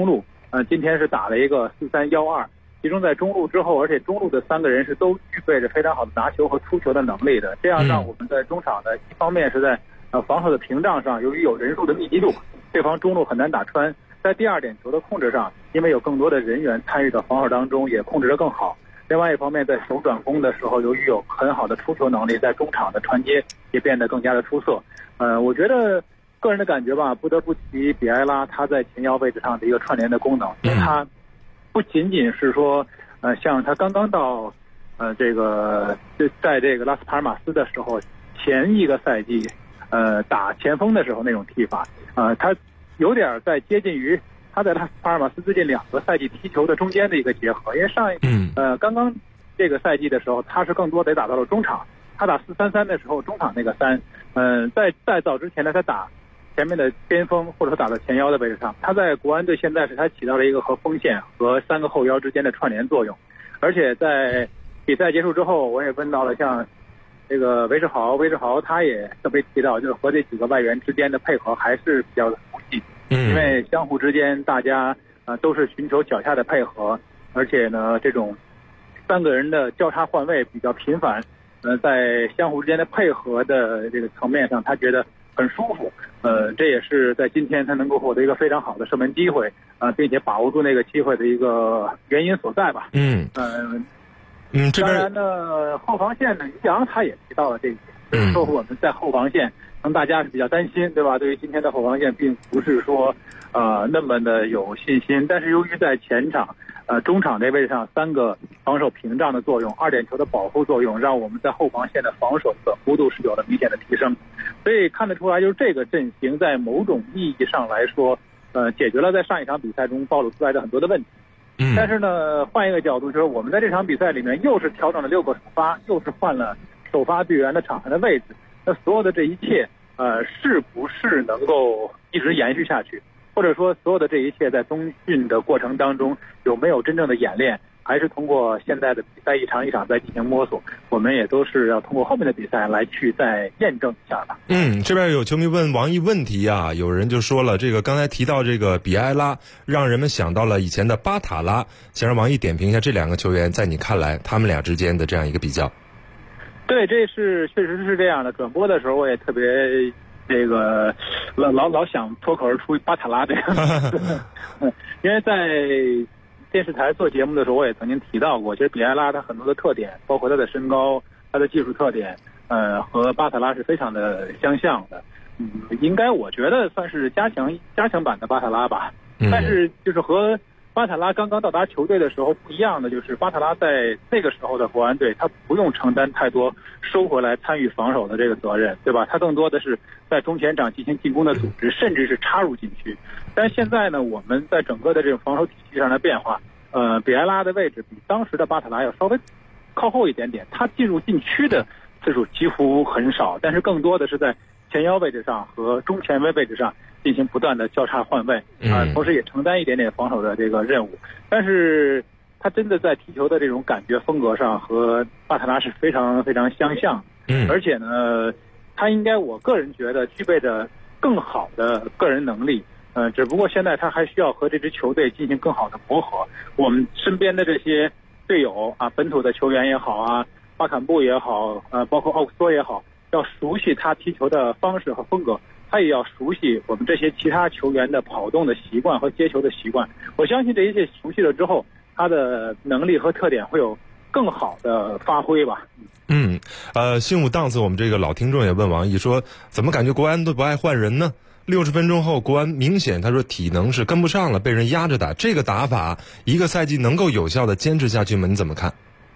今天是打了一个4-3-1-2，集中在中路之后，而且中路的3个人是都具备着非常好的拿球和出球的能力的，这样让我们在中场的一方面是在防守的屏障上，由于有人数的密集度，对方中路很难打穿。在第2点球的控制上，因为有更多的人员参与到防守当中，也控制得更好。另外一方面，在守转攻的时候，由于有很好的出球能力，在中场的传接也变得更加的出色。我觉得个人的感觉吧，不得不提比埃拉他在前腰位置上的一个串联的功能，因为他不仅仅是说，像他刚刚到在这个拉斯帕尔马斯的时候，前一个赛季，打前锋的时候那种踢法，他有点在接近于他在拉斯帕尔马斯最近2个赛季踢球的中间的一个结合，因为刚刚这个赛季的时候，他是更多得打到了中场，他打4-3-3的时候，中场那个3，在早之前呢，他打前面的边锋或者说打到前腰的位置上，他在国安队现在是他起到了一个和锋线和3个后腰之间的串联作用，而且在比赛结束之后，我也问到了像这个韦世豪他也特别提到，就是和这几个外援之间的配合还是比较的熟悉，因为相互之间大家都是寻求脚下的配合，而且呢这种3个人的交叉换位比较频繁，在相互之间的配合的这个层面上，他觉得很舒服，这也是在今天他能够获得一个非常好的射门机会，并且把握住那个机会的一个原因所在吧。当然呢，后防线呢，于洋他也提到了这一点，就是说我们在后防线，大家是比较担心，对吧？对于今天的后防线，并不是说那么的有信心，但是由于在前场、中场这位置上3个防守屏障的作用，2点球的保护作用，让我们在后防线的防守的弧度是有了明显的提升，所以看得出来，就是这个阵型在某种意义上来说，解决了在上一场比赛中暴露出来的很多的问题。但是呢，换一个角度，就是我们在这场比赛里面又是调整了6个首发，又是换了首发队员的场上的位置，那所有的这一切，是不是能够一直延续下去？或者说，所有的这一切在冬训的过程当中有没有真正的演练？还是通过现在的比赛一场一场在进行摸索，我们也都是要通过后面的比赛来去再验证一下的。 这边有球迷问王毅问题啊，有人就说了，这个刚才提到这个比埃拉，让人们想到了以前的巴塔拉，想让王毅点评一下这2个球员，在你看来他们俩之间的这样一个比较。 对，这是确实是这样的。转播的时候我也特别这个老想脱口而出巴塔拉这样因为在电视台做节目的时候，我也曾经提到过，其实比埃拉他很多的特点，包括他的身高、他的技术特点，和巴塔拉是非常的相像的。应该我觉得算是加强版的巴塔拉吧。但是就是和巴塔拉刚刚到达球队的时候不一样的，就是巴塔拉在那个时候的国安队，他不用承担太多收回来参与防守的这个责任，对吧？他更多的是在中前场进行进攻的组织，甚至是插入禁区。但是现在呢，我们在整个的这种防守体系上的变化，比埃拉的位置比当时的巴塔拉要稍微靠后一点点，他进入禁区的次数几乎很少，但是更多的是在前腰位置上和中前卫位置上进行不断的交叉换位，同时也承担一点点防守的这个任务。但是他真的在踢球的这种感觉风格上和巴塔拉是非常非常相像，而且呢，他应该我个人觉得具备着更好的个人能力。只不过现在他还需要和这支球队进行更好的磨合。我们身边的这些队友啊，本土的球员也好啊，巴坎布也好，包括奥库索也好，要熟悉他踢球的方式和风格，他也要熟悉我们这些其他球员的跑动的习惯和接球的习惯。我相信这一切熟悉了之后，他的能力和特点会有更好的发挥吧。 新武档次，我们这个老听众也问王毅说，怎么感觉国安都不爱换人呢？60分钟后，国安明显他说体能是跟不上了，被人压着打。这个打法一个赛季能够有效的坚持下去吗？你怎么看？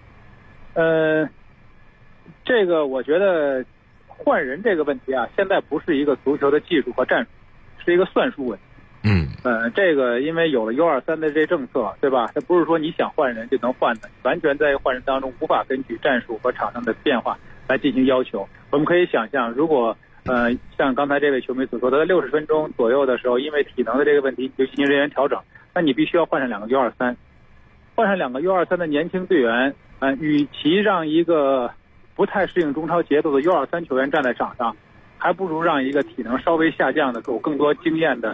这个我觉得换人这个问题啊，现在不是一个足球的技术和战术，是一个算术问题。这个因为有了 U23 的这政策，对吧？它不是说你想换人就能换的，完全在换人当中无法根据战术和场上的变化来进行要求。我们可以想象，如果像刚才这位球迷所说的，在60分钟左右的时候，因为体能的这个问题就进行人员调整，那你必须要换上2个 U23， 换上2个 U23 的年轻队员，与其让一个不太适应中超节奏的 U23 球员站在场上，还不如让一个体能稍微下降的、有更多经验的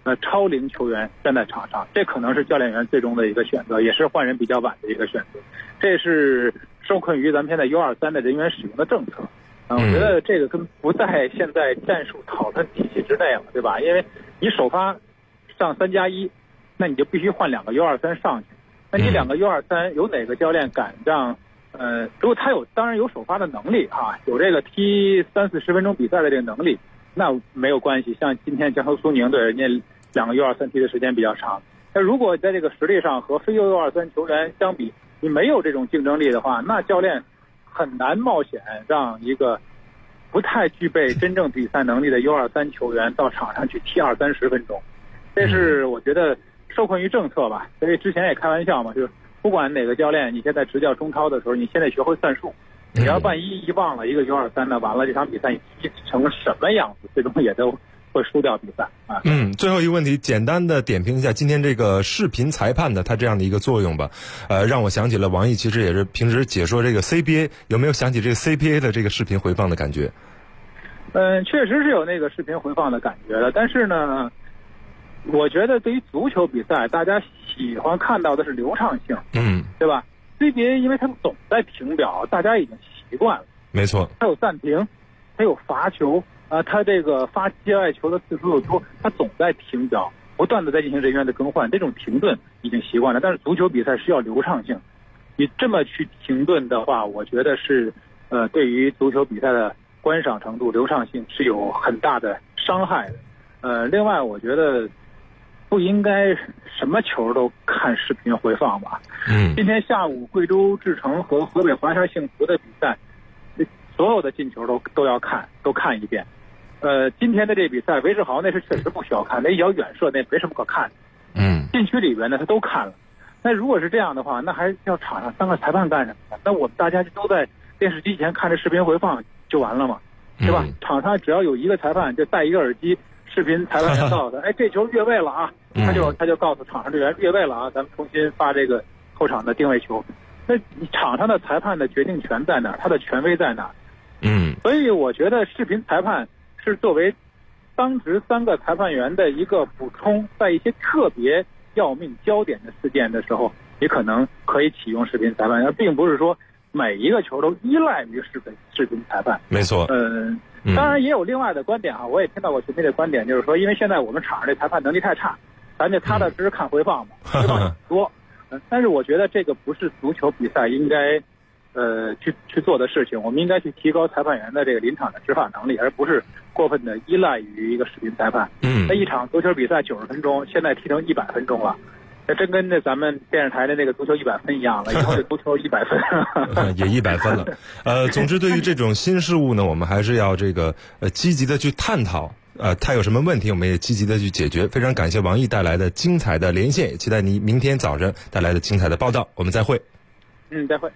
超龄球员站在场上，这可能是教练员最终的一个选择，也是换人比较晚的一个选择。这是受困于咱们现在 U23 的人员使用的政策。我觉得这个跟不在现在战术讨论体系之内了，对吧？因为你首发上3+1，那你就必须换2个 U23 上去。那你2个 U23 有哪个教练敢让？如果他当然有首发的能力啊，有这个踢30-40分钟比赛的这个能力，那没有关系。像今天江苏苏宁队，人家2个 U23 踢的时间比较长。那如果在这个实力上和非 U23 球员相比，你没有这种竞争力的话，那教练很难冒险让一个不太具备真正比赛能力的 U23 球员到场上去踢20-30分钟。这是我觉得受困于政策吧。所以之前也开玩笑嘛，就是不管哪个教练，你现在执教中超的时候，你现在学会算数。你要万一遗忘了一个 U23 呢，完了这场比赛你踢成什么样子，最终也都会输掉比赛啊。 最后一个问题，简单的点评一下今天这个视频裁判的它这样的一个作用吧。让我想起了王毅其实也是平时解说这个 CBA， 有没有想起这个 CBA 的这个视频回放的感觉？ 确实是有那个视频回放的感觉的，但是呢，我觉得对于足球比赛，大家喜欢看到的是流畅性，对吧？CBA 因为它总在停表，大家已经习惯了。 没错， 它有暂停，它有罚球它这个发界外球的次数又多，它总在停表，不断的在进行人员的更换，这种停顿已经习惯了。但是足球比赛需要流畅性，你这么去停顿的话，我觉得是对于足球比赛的观赏程度、流畅性是有很大的伤害的。另外我觉得不应该什么球都看视频回放吧。今天下午贵州智诚和河北华夏幸福的比赛，所有的进球都要看，都看一遍。今天的这比赛，韦世豪那是确实不需要看，那一脚远射那没什么可看的。禁区里边呢他都看了。那如果是这样的话，那还要场上3个裁判干什么呢？那我们大家就都在电视机前看着视频回放就完了嘛，对吧？场上只要有一个裁判就戴一个耳机，视频裁判员告诉他，这球越位了啊，他就告诉场上队员越位了啊，咱们重新发这个后场的定位球。那场上的裁判的决定权在哪儿？他的权威在哪儿？所以我觉得视频裁判是作为当值3个裁判员的一个补充，在一些特别要命焦点的事件的时候，你可能可以启用视频裁判，而并不是说每一个球都依赖于视频裁判。没错。当然也有另外的观点啊，我也听到过球迷的观点，就是说，因为现在我们场上这裁判能力太差，咱就踏踏实实看回放嘛，回放很多。但是我觉得这个不是足球比赛应该去做的事情，我们应该去提高裁判员的这个临场的执法能力，而不是过分的依赖于一个视频裁判。那一场足球比赛90分钟，现在踢成100分钟了。那真跟咱们电视台的那个足球100分一样了，以后这足球100分也100分了。总之对于这种新事物呢，我们还是要这个积极的去探讨。它有什么问题，我们也积极的去解决。非常感谢王毅带来的精彩的连线，也期待你明天早晨带来的精彩的报道。我们再会。 再会。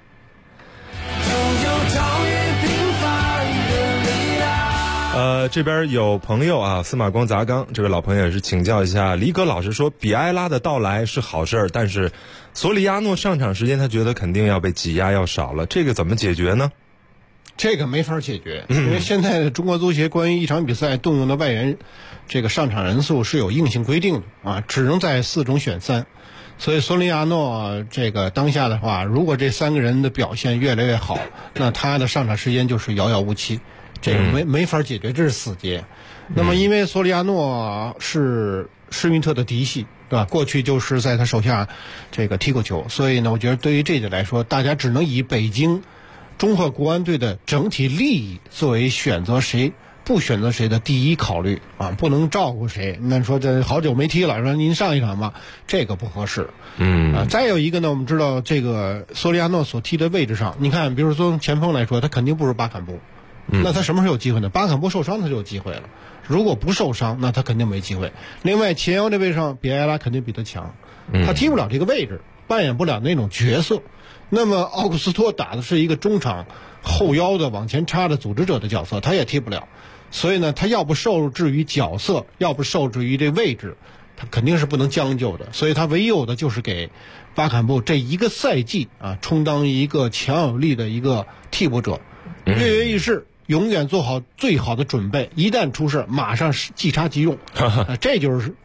这边有朋友啊，司马光砸缸，这位老朋友也是请教一下李葛老师，说比埃拉的到来是好事儿，但是索里亚诺上场时间他觉得肯定要被挤压要少了，这个怎么解决呢？ 这个没法解决，因为现在中国足协关于一场比赛动用的外援这个上场人数是有硬性规定的啊，只能在4中选3。所以索里亚诺这个当下的话，如果这3个人的表现越来越好，那他的上场时间就是遥遥无期，这个没法解决，这是死结。那么因为索里亚诺是施密特的嫡系，对吧？过去就是在他手下这个踢过球，所以呢，我觉得对于这点来说，大家只能以北京中赫国安队的整体利益作为选择谁不选择谁的第一考虑啊，不能照顾谁。那说这好久没踢了，说您上一场吧，这个不合适。再有一个呢，我们知道这个索里亚诺所踢的位置上，你看，比如说从前锋来说，他肯定不如巴坎布。那他什么时候有机会呢？巴坎布受伤他就有机会了，如果不受伤，那他肯定没机会。另外前腰这位置上，比埃拉肯定比他强，他踢不了这个位置，扮演不了那种角色。那么奥古斯托打的是一个中场后腰的往前插的组织者的角色，他也踢不了。所以呢，他要不受制于角色，要不受制于这位置，他肯定是不能将就的。所以他唯有的就是给巴坎布这一个赛季啊，充当一个强有力的一个替补者，跃跃欲试，永远做好最好的准备，一旦出事马上即插即用。这就是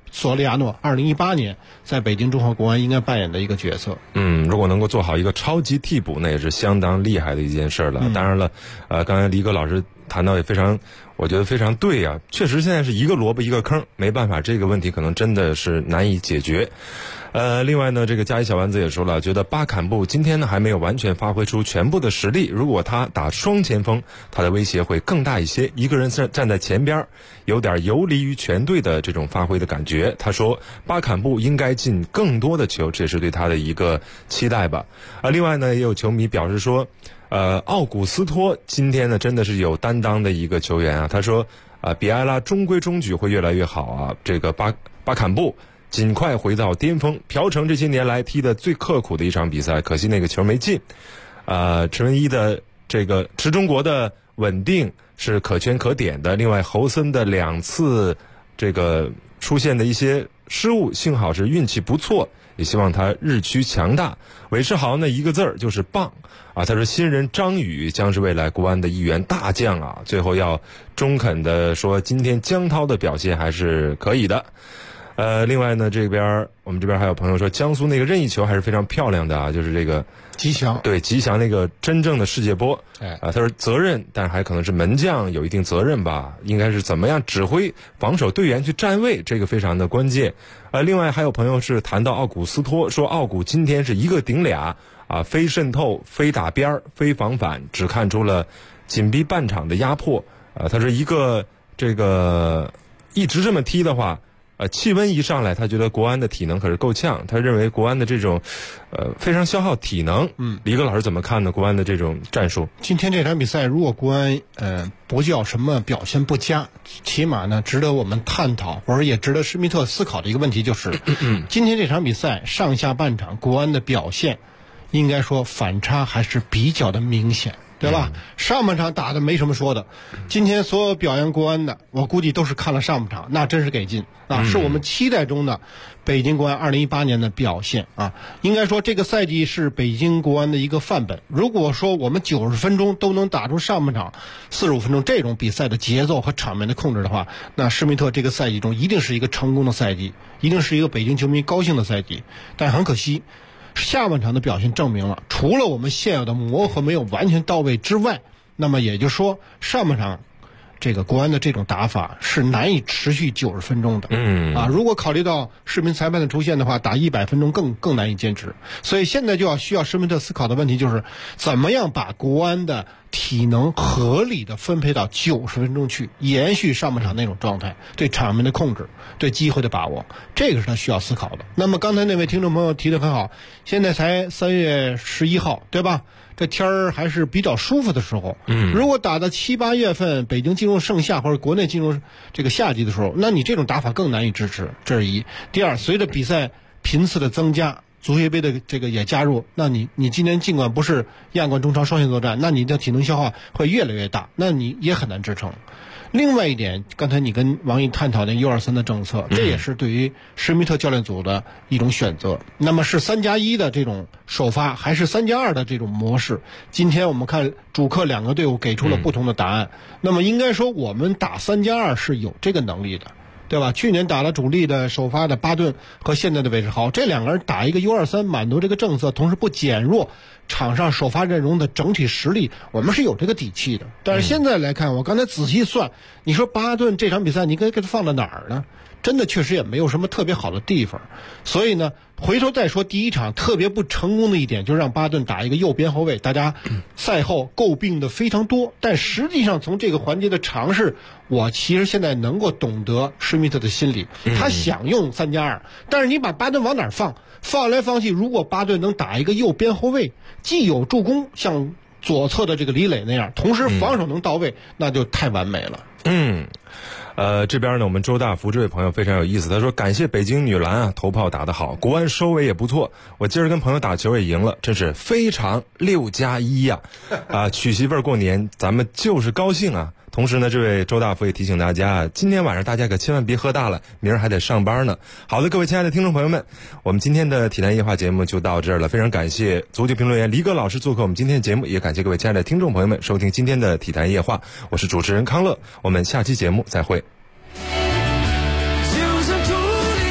索利亚诺2018年在北京中赫国安应该扮演的一个角色。 如果能够做好一个超级替补，那也是相当厉害的一件事了。当然了，刚才黎哥老师谈到也非常，我觉得非常对啊，确实现在是一个萝卜一个坑，没办法，这个问题可能真的是难以解决。另外呢，这个加一小丸子也说了，觉得巴坎布今天呢还没有完全发挥出全部的实力，如果他打双前锋，他的威胁会更大一些，一个人站在前边，有点游离于全队的这种发挥的感觉。他说巴坎布应该进更多的球，这是对他的一个期待吧。另外呢，也有球迷表示说，奥古斯托今天呢真的是有担当的一个球员啊。他说比埃拉中规中矩会越来越好啊，这个巴坎布尽快回到巅峰。朴成这些年来踢的最刻苦的一场比赛，可惜那个球没进。陈文一的这个持中国的稳定是可圈可点的。另外侯森的2次这个出现的一些失误，幸好是运气不错，也希望他日趋强大。韦世豪呢一个字儿就是棒啊！他说新人张宇将是未来国安的一员大将啊。最后要中肯的说，今天江涛的表现还是可以的。另外呢，我们这边还有朋友说，江苏那个任意球还是非常漂亮的啊，就是这个吉祥， 对吉祥那个真正的世界波。他说责任，但还可能是门将有一定责任吧，应该是怎么样指挥防守队员去站位，这个非常的关键。另外还有朋友是谈到奥古斯托，说奥古今天是一个顶俩啊，非渗透，非打边，非防反，只看出了紧逼半场的压迫。他说一个这个一直这么踢的话，气温一上来，他觉得国安的体能可是够呛，他认为国安的这种非常消耗体能。李哥老师怎么看呢？国安的这种战术？ 今天这场比赛，如果国安不叫什么表现不佳，起码呢值得我们探讨，或者也值得施密特思考的一个问题就是，今天这场比赛上下半场国安的表现，应该说反差还是比较的明显。对吧？上半场打的没什么说的，今天所有表扬国安的，我估计都是看了上半场，那真是给劲啊！是我们期待中的北京国安2018年的表现啊！应该说这个赛季是北京国安的一个范本。如果说我们90分钟都能打出上半场45分钟这种比赛的节奏和场面的控制的话，那施密特这个赛季中一定是一个成功的赛季，一定是一个北京球迷高兴的赛季。但很可惜，下半场的表现证明了，除了我们现有的磨合没有完全到位之外，那么也就是说上半场这个国安的这种打法是难以持续90分钟的。如果考虑到视频裁判的出现的话，打100分钟更难以坚持。所以现在就要需要施密特思考的问题就是，怎么样把国安的体能合理的分配到90分钟去，延续上半场那种状态，对场面的控制，对机会的把握，这个是他需要思考的。那么刚才那位听众朋友提得很好，现在才3月11号，对吧？这天儿还是比较舒服的时候。如果打到7、8月份，北京进入盛夏或者国内进入这个夏季的时候，那你这种打法更难以支持，这是一。第二，随着比赛频次的增加，足协杯的这个也加入，那你今年尽管不是亚冠中超双线作战，那你的体能消耗会越来越大，那你也很难支撑。另外一点，刚才你跟王毅探讨的U23的政策，这也是对于施密特教练组的一种选择。那么是3+1的这种首发，还是3+2的这种模式？今天我们看主客2个队伍给出了不同的答案。那么应该说，我们打3+2是有这个能力的，对吧？去年打了主力的首发的巴顿和现在的韦世豪，这2个人打一个U23，满足这个政策，同时不减弱场上首发阵容的整体实力，我们是有这个底气的。但是现在来看，我刚才仔细算，你说巴顿这场比赛你给他放到哪儿呢？真的确实也没有什么特别好的地方。所以呢，回头再说第一场特别不成功的一点，就是让巴顿打一个右边后卫，大家赛后诟病的非常多。但实际上从这个环节的尝试，我其实现在能够懂得施密特的心理，他想用3+2，但是你把巴顿往哪儿放来放去，如果巴顿能打一个右边后卫，既有助攻，像左侧的这个李磊那样，同时防守能到位，那就太完美了。 这边呢，我们周大福这位朋友非常有意思，他说感谢北京女篮啊，头炮打得好，国安收尾也不错，我今儿跟朋友打球也赢了，真是非常6+1呀！娶媳妇儿过年，咱们就是高兴啊！同时呢，这位周大福也提醒大家，今天晚上大家可千万别喝大了，明儿还得上班呢。好的，各位亲爱的听众朋友们，我们今天的体坛夜话节目就到这儿了，非常感谢足球评论员黎哥老师做客我们今天的节目，也感谢各位亲爱的听众朋友们收听今天的体坛夜话，我是主持人康乐，我们下期节目再会。 就算猝离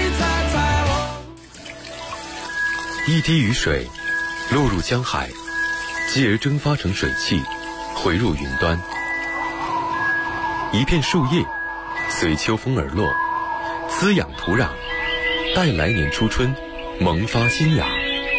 一滴雨水落入江海，继而蒸发成水汽，回入云端。一片树叶随秋风而落，滋养土壤，待来年初春萌发新芽。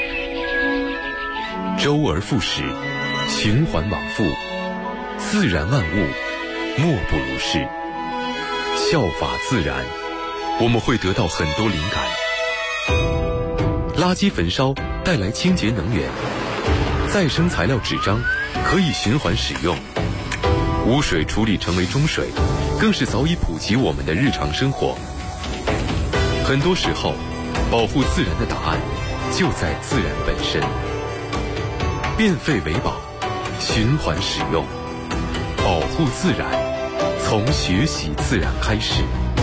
周而复始，循环往复，自然万物莫不如是。效法自然，我们会得到很多灵感。垃圾焚烧带来清洁能源，再生材料纸张可以循环使用，污水处理成为中水，更是早已普及我们的日常生活。很多时候，保护自然的答案就在自然本身。变废为宝，循环使用，保护自然，从学习自然开始。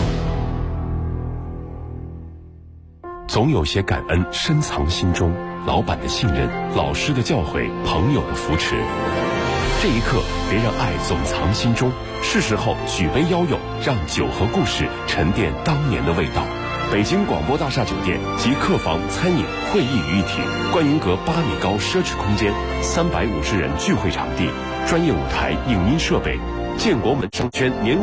总有些感恩深藏心中，老板的信任，老师的教诲，朋友的扶持。这一刻，别让爱总藏心中，是时候举杯邀友，让酒和故事沉淀当年的味道。北京广播大厦酒店集客房、餐饮、会议于一体，观云阁8米高奢侈空间，350人聚会场地，专业舞台、影音设备，建国门商圈年